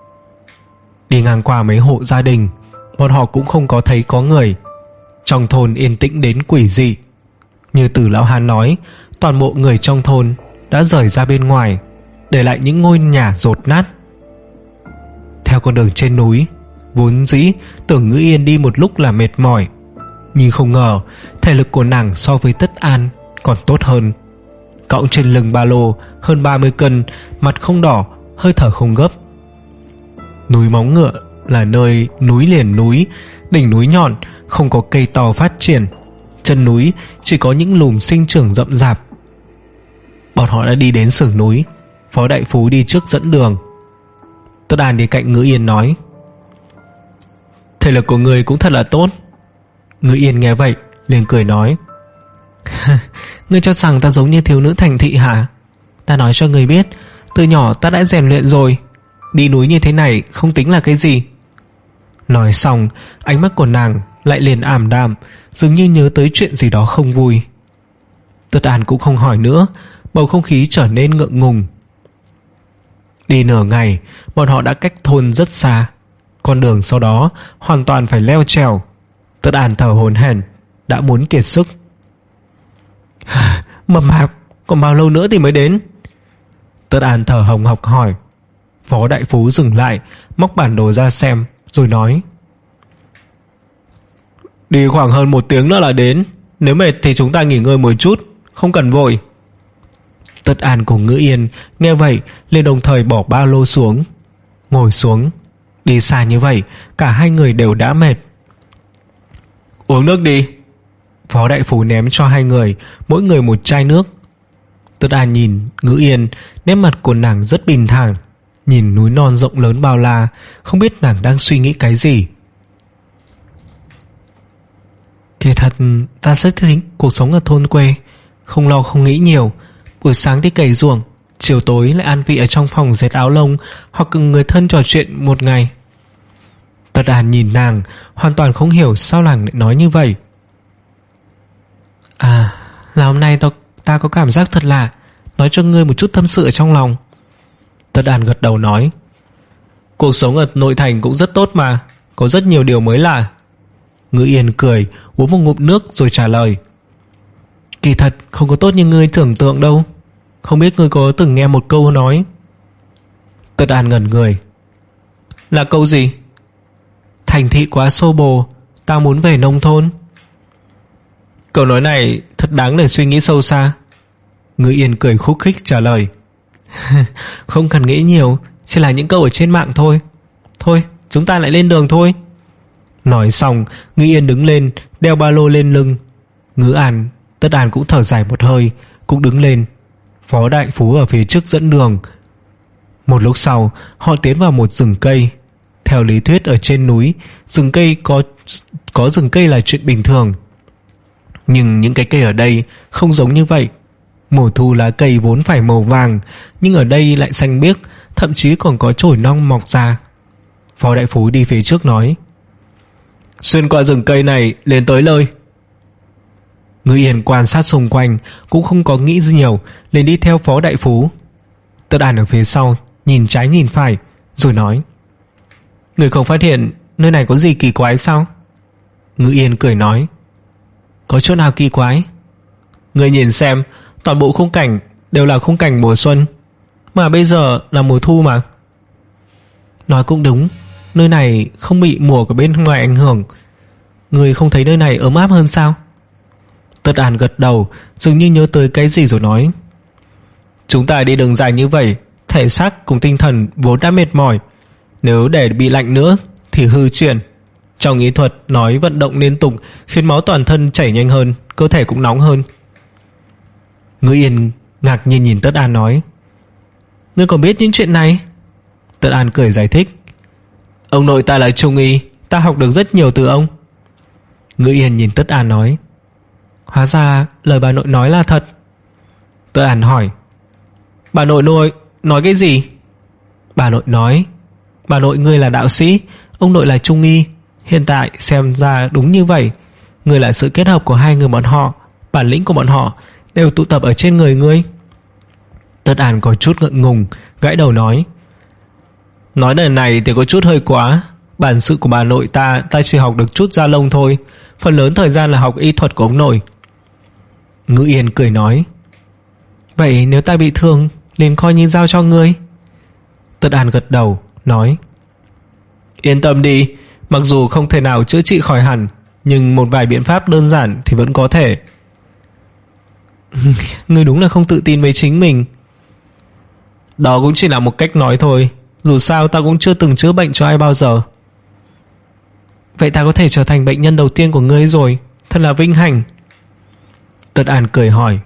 Đi ngang qua mấy hộ gia đình, bọn họ cũng không có thấy có người. Trong thôn yên tĩnh đến quỷ dị. Như Từ lão hán nói, toàn bộ người trong thôn đã rời ra bên ngoài, để lại những ngôi nhà dột nát. Theo con đường trên núi, vốn dĩ tưởng Ngữ Yên đi một lúc là mệt mỏi, nhưng không ngờ thể lực của nàng so với Tất An còn tốt hơn. Cõng trên lưng ba lô hơn ba mươi cân, mặt không đỏ, hơi thở không gấp. Núi Móng Ngựa là nơi núi liền núi, đỉnh núi nhọn, không có cây to phát triển, chân núi chỉ có những lùm sinh trưởng rậm rạp. Bọn họ đã đi đến sườn núi. Phó đại phu đi trước dẫn đường. Tất An đi cạnh Ngữ Yên nói: thể lực của người cũng thật là tốt. Ngữ Yên nghe vậy liền cười nói: ngươi cho rằng ta giống như thiếu nữ thành thị hả? Ta nói cho ngươi biết, từ nhỏ ta đã rèn luyện rồi. Đi núi như thế này không tính là cái gì. Nói xong, ánh mắt của nàng lại liền ảm đạm, dường như nhớ tới chuyện gì đó không vui. Tất An cũng không hỏi nữa. Bầu không khí trở nên ngượng ngùng. Đi nửa ngày, bọn họ đã cách thôn rất xa. Con đường sau đó hoàn toàn phải leo trèo. Tất An thở hổn hển, đã muốn kiệt sức. Mập mạp, còn bao lâu nữa thì mới đến? Tất An thở hồng hộc hỏi. Phó đại phu dừng lại, móc bản đồ ra xem, rồi nói: đi khoảng hơn một tiếng nữa là đến. Nếu mệt thì chúng ta nghỉ ngơi một chút, không cần vội. Tất An cùng Ngữ Yên nghe vậy liền đồng thời bỏ ba lô xuống, ngồi xuống. Đi xa như vậy, cả hai người đều đã mệt. Uống nước đi. Phó đại phu ném cho hai người mỗi người một chai nước. Tất An nhìn Ngữ Yên, nét mặt của nàng rất bình thản, nhìn núi non rộng lớn bao la, không biết nàng đang suy nghĩ cái gì. Kỳ thật ta rất thích cuộc sống ở thôn quê, không lo không nghĩ nhiều. Buổi sáng đi cày ruộng, chiều tối lại an vị ở trong phòng dệt áo lông, hoặc cùng người thân trò chuyện một ngày. Tất An nhìn nàng, hoàn toàn không hiểu sao nàng lại nói như vậy. À, là hôm nay ta, ta có cảm giác thật lạ, nói cho ngươi một chút tâm sự ở trong lòng. Tất An gật đầu nói: cuộc sống ở nội thành cũng rất tốt mà, có rất nhiều điều mới lạ. Ngữ Yên cười, uống một ngụm nước rồi trả lời: kỳ thật không có tốt như ngươi tưởng tượng đâu. Không biết ngươi có từng nghe một câu nói. Tất An ngẩn người. Là câu gì? Thành thị quá xô bồ, ta muốn về nông thôn. Câu nói này thật đáng để suy nghĩ sâu xa. Ngữ Yên cười khúc khích trả lời: không cần nghĩ nhiều, chỉ là những câu ở trên mạng thôi. Thôi, chúng ta lại lên đường thôi. Nói xong, Ngữ Yên đứng lên, đeo ba lô lên lưng. Ngữ An, Tất An cũng thở dài một hơi, cũng đứng lên. Phó đại phu ở phía trước dẫn đường. Một lúc sau, họ tiến vào một rừng cây. Theo lý thuyết ở trên núi, rừng cây có có rừng cây là chuyện bình thường. Nhưng những cái cây ở đây không giống như vậy. Mùa thu lá cây vốn phải màu vàng, nhưng ở đây lại xanh biếc, thậm chí còn có chồi non mọc ra. Phó đại phú đi phía trước nói: xuyên qua rừng cây này lên tới nơi. Ngư Yên quan sát xung quanh, cũng không có nghĩ gì nhiều, liền đi theo Phó đại phú. Tất An ở phía sau nhìn trái nhìn phải, rồi nói: người không phát hiện nơi này có gì kỳ quái sao? Ngư Yên cười nói: có chỗ nào kỳ quái? Người nhìn xem, toàn bộ khung cảnh đều là khung cảnh mùa xuân, mà bây giờ là mùa thu mà. Nói cũng đúng, nơi này không bị mùa của bên ngoài ảnh hưởng. Người không thấy nơi này ấm áp hơn sao? Tất An gật đầu, dường như nhớ tới cái gì rồi nói: chúng ta đi đường dài như vậy, thể xác cùng tinh thần vốn đã mệt mỏi, nếu để bị lạnh nữa thì hư chuyển. Trong ý thuật nói vận động liên tục khiến máu toàn thân chảy nhanh hơn, cơ thể cũng nóng hơn. Ngư Yên ngạc nhiên nhìn Tất An nói: ngươi còn biết những chuyện này? Tất An cười giải thích: ông nội ta là trung y, ta học được rất nhiều từ ông. Ngư Yên nhìn Tất An nói: hóa ra lời bà nội nói là thật. Tất An hỏi: bà nội nội nói cái gì? Bà nội nói: bà nội ngươi là đạo sĩ, ông nội là trung y. Hiện tại xem ra đúng như vậy, ngươi là sự kết hợp của hai người bọn họ, bản lĩnh của bọn họ đều tụ tập ở trên người ngươi. Tất An có chút ngượng ngùng, gãi đầu nói: nói đời này thì có chút hơi quá. Bản sự của bà nội ta ta chỉ học được chút da lông thôi, phần lớn thời gian là học y thuật của ông nội. Ngư Yên cười nói: vậy nếu ta bị thương liền coi như giao cho ngươi. Tất An gật đầu nói: yên tâm đi, mặc dù không thể nào chữa trị khỏi hẳn, nhưng một vài biện pháp đơn giản thì vẫn có thể. Ngươi đúng là không tự tin với chính mình. Đó cũng chỉ là một cách nói thôi, dù sao ta cũng chưa từng chữa bệnh cho ai bao giờ. Vậy ta có thể trở thành bệnh nhân đầu tiên của ngươi rồi, thật là vinh hạnh. Tất An cười hỏi: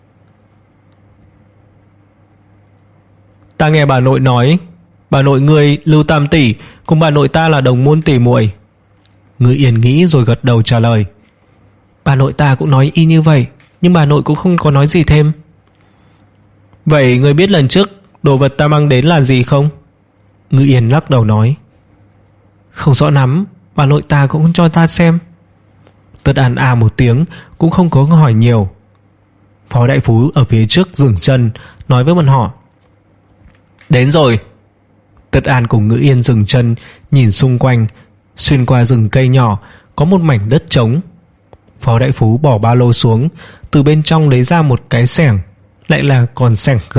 ta nghe bà nội nói, bà nội ngươi Lưu Tam tỷ cùng bà nội ta là đồng môn tỷ muội. Ngư Yên nghĩ rồi gật đầu trả lời: bà nội ta cũng nói y như vậy, nhưng bà nội cũng không có nói gì thêm. Vậy ngươi biết lần trước đồ vật ta mang đến là gì không? Ngư Yên lắc đầu nói: không rõ lắm, bà nội ta cũng không cho ta xem. Tất An à một tiếng, cũng không có hỏi nhiều. Phó đại phú ở phía trước dừng chân, nói với bọn họ: đến rồi. Tất An cùng Ngữ Yên dừng chân, nhìn xung quanh. Xuyên qua rừng cây nhỏ có một mảnh đất trống. Phó đại phú bỏ ba lô xuống, từ bên trong lấy ra một cái xẻng, lại là còn xẻng gấp.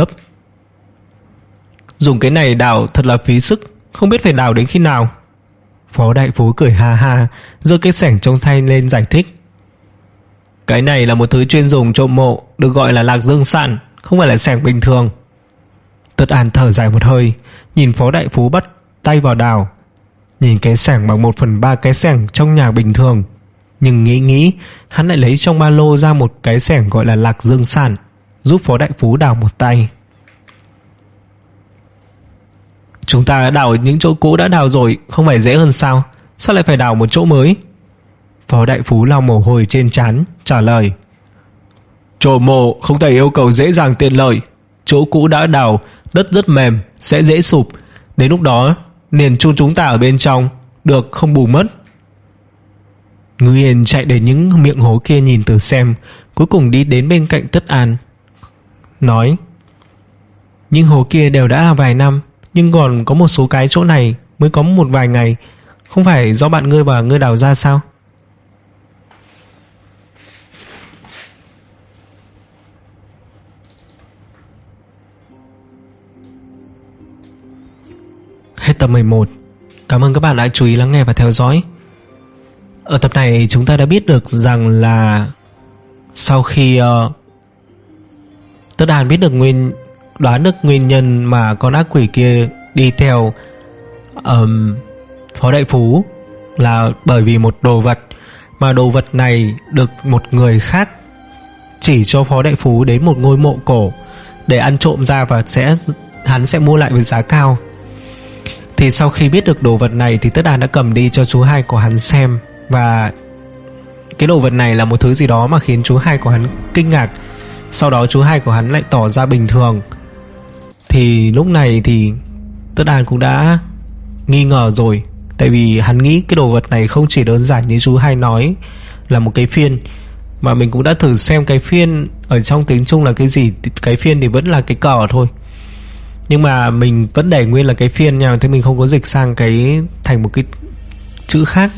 Dùng cái này đào thật là phí sức, không biết phải đào đến khi nào. Phó đại phú cười ha ha, giơ cái xẻng trong tay lên giải thích: cái này là một thứ chuyên dùng trộm mộ, được gọi là lạc dương sạn, không phải là xẻng bình thường. Tất An thở dài một hơi, nhìn Phó đại phú bắt tay vào đào. Nhìn cái xẻng bằng một phần ba cái xẻng trong nhà bình thường, nhưng nghĩ nghĩ hắn lại lấy trong ba lô ra một cái xẻng gọi là lạc dương sạn, giúp Phó đại phú đào một tay. Chúng ta đào những chỗ cũ đã đào rồi, không phải dễ hơn sao? Sao lại phải đào một chỗ mới? Phó đại phú lau mồ hôi trên trán trả lời: trổ mộ không thể yêu cầu dễ dàng tiện lợi. Chỗ cũ đã đào, đất rất mềm, sẽ dễ sụp. Đến lúc đó liền chôn chúng ta ở bên trong, được không bù mất. Ngư Yên chạy đến những miệng hố kia nhìn từ xem, cuối cùng đi đến bên cạnh Tất An, nói: những hố kia đều đã là vài năm, nhưng còn có một số cái chỗ này mới có một vài ngày, không phải do bạn ngươi và ngươi đào ra sao? Hết tập mười một. Cảm ơn các bạn đã chú ý lắng nghe và theo dõi. Ở tập này chúng ta đã biết được rằng là sau khi uh, Tất An biết được nguyên đoán được nguyên nhân mà con ác quỷ kia đi theo um, Phó đại phú là bởi vì một đồ vật, mà đồ vật này được một người khác chỉ cho Phó đại phú đến một ngôi mộ cổ để ăn trộm ra, và sẽ hắn sẽ mua lại với giá cao. Thì sau khi biết được đồ vật này thì Tất An đã cầm đi cho chú hai của hắn xem. Và cái đồ vật này là một thứ gì đó mà khiến chú hai của hắn kinh ngạc. Sau đó chú hai của hắn lại tỏ ra bình thường. Thì lúc này thì Tất An cũng đã nghi ngờ rồi. Tại vì hắn nghĩ cái đồ vật này không chỉ đơn giản như chú hai nói là một cái phiên, mà mình cũng đã thử xem cái phiên ở trong tiếng Trung là cái gì. Cái phiên thì vẫn là cái cờ thôi, nhưng mà mình vẫn để nguyên là cái phiên nha. Thế mình không có dịch sang cái thành một cái chữ khác.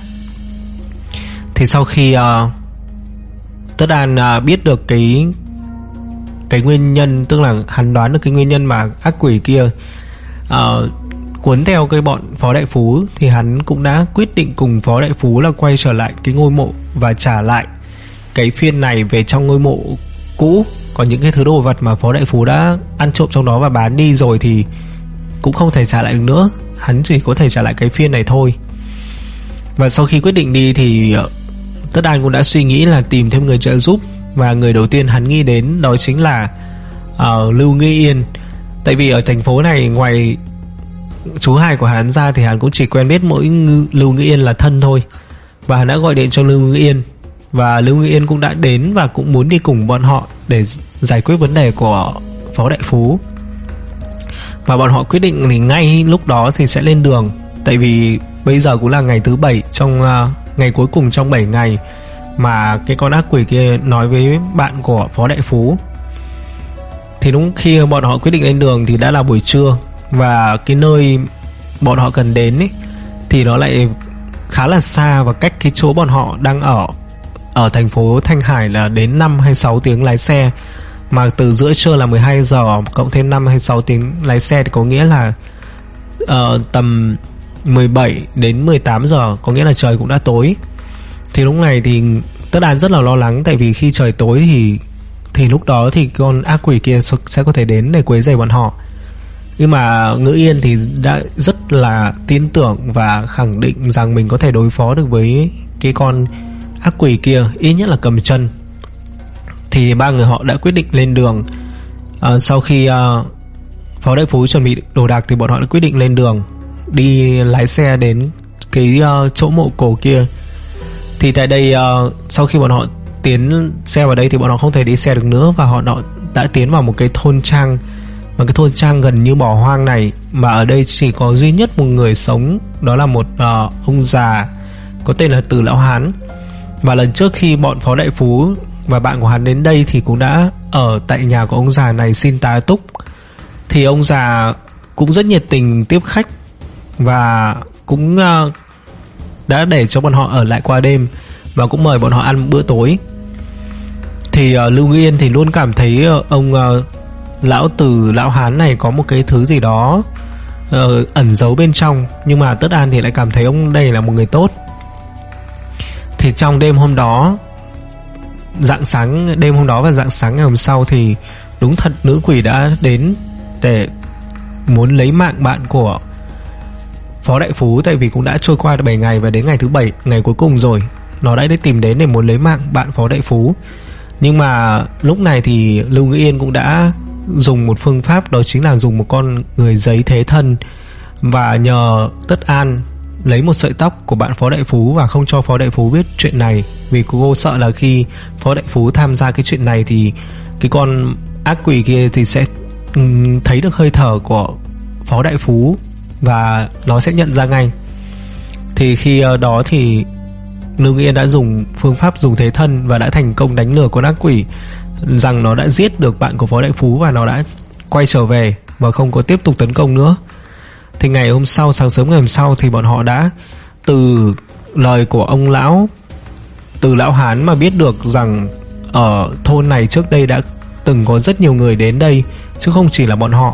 Thì sau khi uh, Tất An uh, biết được cái cái nguyên nhân, tức là hắn đoán được cái nguyên nhân mà ác quỷ kia uh, cuốn theo cái bọn Phó Đại Phú, thì hắn cũng đã quyết định cùng Phó Đại Phú là quay trở lại cái ngôi mộ và trả lại cái phiên này về trong ngôi mộ cũ. Còn những cái thứ đồ vật mà Phó Đại Phú đã ăn trộm trong đó và bán đi rồi thì cũng không thể trả lại được nữa. Hắn chỉ có thể trả lại cái phiên này thôi. Và sau khi quyết định đi thì Tất An cũng đã suy nghĩ là tìm thêm người trợ giúp. Và người đầu tiên hắn nghĩ đến đó chính là uh, Lưu Ngư Yên. Tại vì ở thành phố này ngoài chú hai của hắn ra thì hắn cũng chỉ quen biết mỗi Ngư, Lưu Ngư Yên là thân thôi. Và hắn đã gọi điện cho Lưu Ngư Yên, và Lưu Ngư Yên cũng đã đến và cũng muốn đi cùng bọn họ để giải quyết vấn đề của Phó Đại Phú. Và bọn họ quyết định thì ngay lúc đó thì sẽ lên đường. Tại vì bây giờ cũng là ngày thứ bảy, trong uh, ngày cuối cùng trong bảy ngày mà cái con ác quỷ kia nói với bạn của Phó Đại Phú. Thì đúng khi bọn họ quyết định lên đường thì đã là buổi trưa. Và cái nơi bọn họ cần đến ấy, thì nó lại khá là xa, và cách cái chỗ bọn họ đang ở ở thành phố Thanh Hải là đến năm hay sáu tiếng lái xe. Mà từ giữa trưa là mười hai giờ cộng thêm năm hay sáu tiếng lái xe thì có nghĩa là uh, tầm mười bảy đến mười tám giờ, có nghĩa là trời cũng đã tối. Thì lúc này thì Tất An rất là lo lắng, tại vì khi trời tối thì thì lúc đó thì con ác quỷ kia sẽ có thể đến để quấy rầy bọn họ. Nhưng mà Ngữ Yên thì đã rất là tin tưởng và khẳng định rằng mình có thể đối phó được với cái con ác quỷ kia, ít nhất là cầm chân. Thì ba người họ đã quyết định lên đường. à, Sau khi uh, Phó Đại Phú chuẩn bị đồ đạc thì bọn họ đã quyết định lên đường, đi lái xe đến cái uh, chỗ mộ cổ kia. Thì tại đây uh, sau khi bọn họ tiến xe vào đây thì bọn họ không thể đi xe được nữa, và họ đã tiến vào một cái thôn trang, mà cái thôn trang gần như bỏ hoang này. Mà ở đây chỉ có duy nhất một người sống, đó là một uh, ông già có tên là Từ Lão Hán. Và lần trước khi bọn Phó Đại Phú và bạn của hắn đến đây thì cũng đã ở tại nhà của ông già này xin tá túc. Thì ông già cũng rất nhiệt tình tiếp khách, và cũng uh, đã để cho bọn họ ở lại qua đêm, và cũng mời bọn họ ăn bữa tối. Thì uh, Lưu Ngư Yên thì luôn cảm thấy uh, ông uh, lão Từ Lão Hán này có một cái thứ gì đó uh, ẩn giấu bên trong. Nhưng mà Tất An thì lại cảm thấy ông đây là một người tốt. Thì trong đêm hôm đó, rạng sáng đêm hôm đó và rạng sáng ngày hôm sau thì đúng thật nữ quỷ đã đến để muốn lấy mạng bạn của Phó Đại Phú. Tại vì cũng đã trôi qua bảy ngày và đến ngày thứ bảy, ngày cuối cùng rồi, nó đã tìm đến để muốn lấy mạng bạn Phó Đại Phú. Nhưng mà lúc này thì Lưu Ngữ Yên cũng đã dùng một phương pháp, đó chính là dùng một con người giấy thế thân, và nhờ Tất An lấy một sợi tóc của bạn Phó Đại Phú và không cho Phó Đại Phú biết chuyện này. Vì cô sợ là khi Phó Đại Phú tham gia cái chuyện này thì cái con ác quỷ kia thì sẽ um, thấy được hơi thở của Phó Đại Phú và nó sẽ nhận ra ngay. Thì khi uh, đó thì Lưu Nghĩa đã dùng phương pháp dùng thế thân và đã thành công đánh lừa con ác quỷ rằng nó đã giết được bạn của Phó Đại Phú, và nó đã quay trở về và không có tiếp tục tấn công nữa. Thì ngày hôm sau, sáng sớm ngày hôm sau thì bọn họ đã từ lời của ông lão Từ Lão Hán mà biết được rằng ở thôn này trước đây đã từng có rất nhiều người đến đây, chứ không chỉ là bọn họ.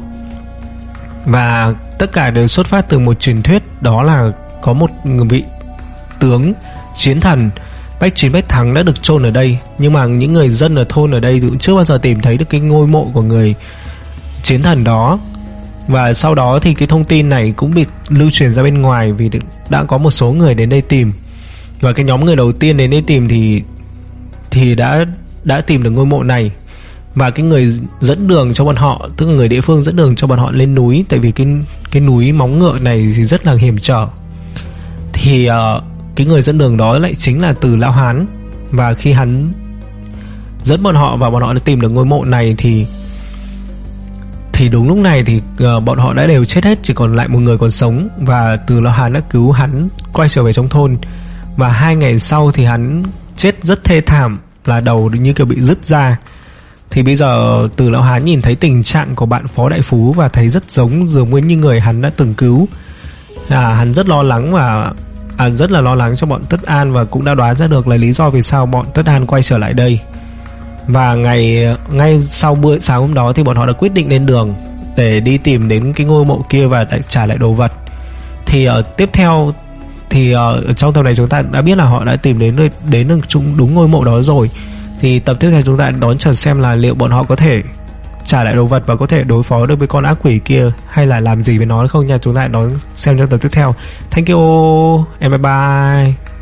Và tất cả đều xuất phát từ một truyền thuyết, đó là có một vị tướng chiến thần Bách Chiến Bách Thắng đã được chôn ở đây. Nhưng mà những người dân ở thôn ở đây cũng chưa bao giờ tìm thấy được cái ngôi mộ của người chiến thần đó. Và sau đó thì cái thông tin này cũng bị lưu truyền ra bên ngoài, vì đã có một số người đến đây tìm. Và cái nhóm người đầu tiên đến đây tìm thì thì đã đã tìm được ngôi mộ này. Và cái người dẫn đường cho bọn họ, tức là người địa phương dẫn đường cho bọn họ lên núi, tại vì cái cái núi móng ngựa này thì rất là hiểm trở. Thì uh, cái người dẫn đường đó lại chính là Từ Lão Hán. Và khi hắn dẫn bọn họ và bọn họ đã tìm được ngôi mộ này thì thì đúng lúc này thì uh, bọn họ đã đều chết hết, chỉ còn lại một người còn sống. Và Từ Lão Hán đã cứu hắn quay trở về trong thôn. Và hai ngày sau thì hắn chết rất thê thảm, là đầu như kiểu bị rứt ra. Thì bây giờ Từ Lão Hán nhìn thấy tình trạng của bạn Phó Đại Phú và thấy rất giống dường như người hắn đã từng cứu. à, Hắn rất lo lắng và à, rất là lo lắng cho bọn Tất An, và cũng đã đoán ra được là lý do vì sao bọn Tất An quay trở lại đây. Và ngày ngay sau bữa sáng hôm đó thì bọn họ đã quyết định lên đường để đi tìm đến cái ngôi mộ kia và trả lại đồ vật. Thì uh, tiếp theo thì uh, trong tập này chúng ta đã biết là họ đã tìm đến đến được chung đúng ngôi mộ đó rồi. Thì tập tiếp theo chúng ta đón chờ xem là liệu bọn họ có thể trả lại đồ vật và có thể đối phó được với con ác quỷ kia hay là làm gì với nó không nha. Chúng ta đón xem trong tập tiếp theo. Thank you, and bye bye.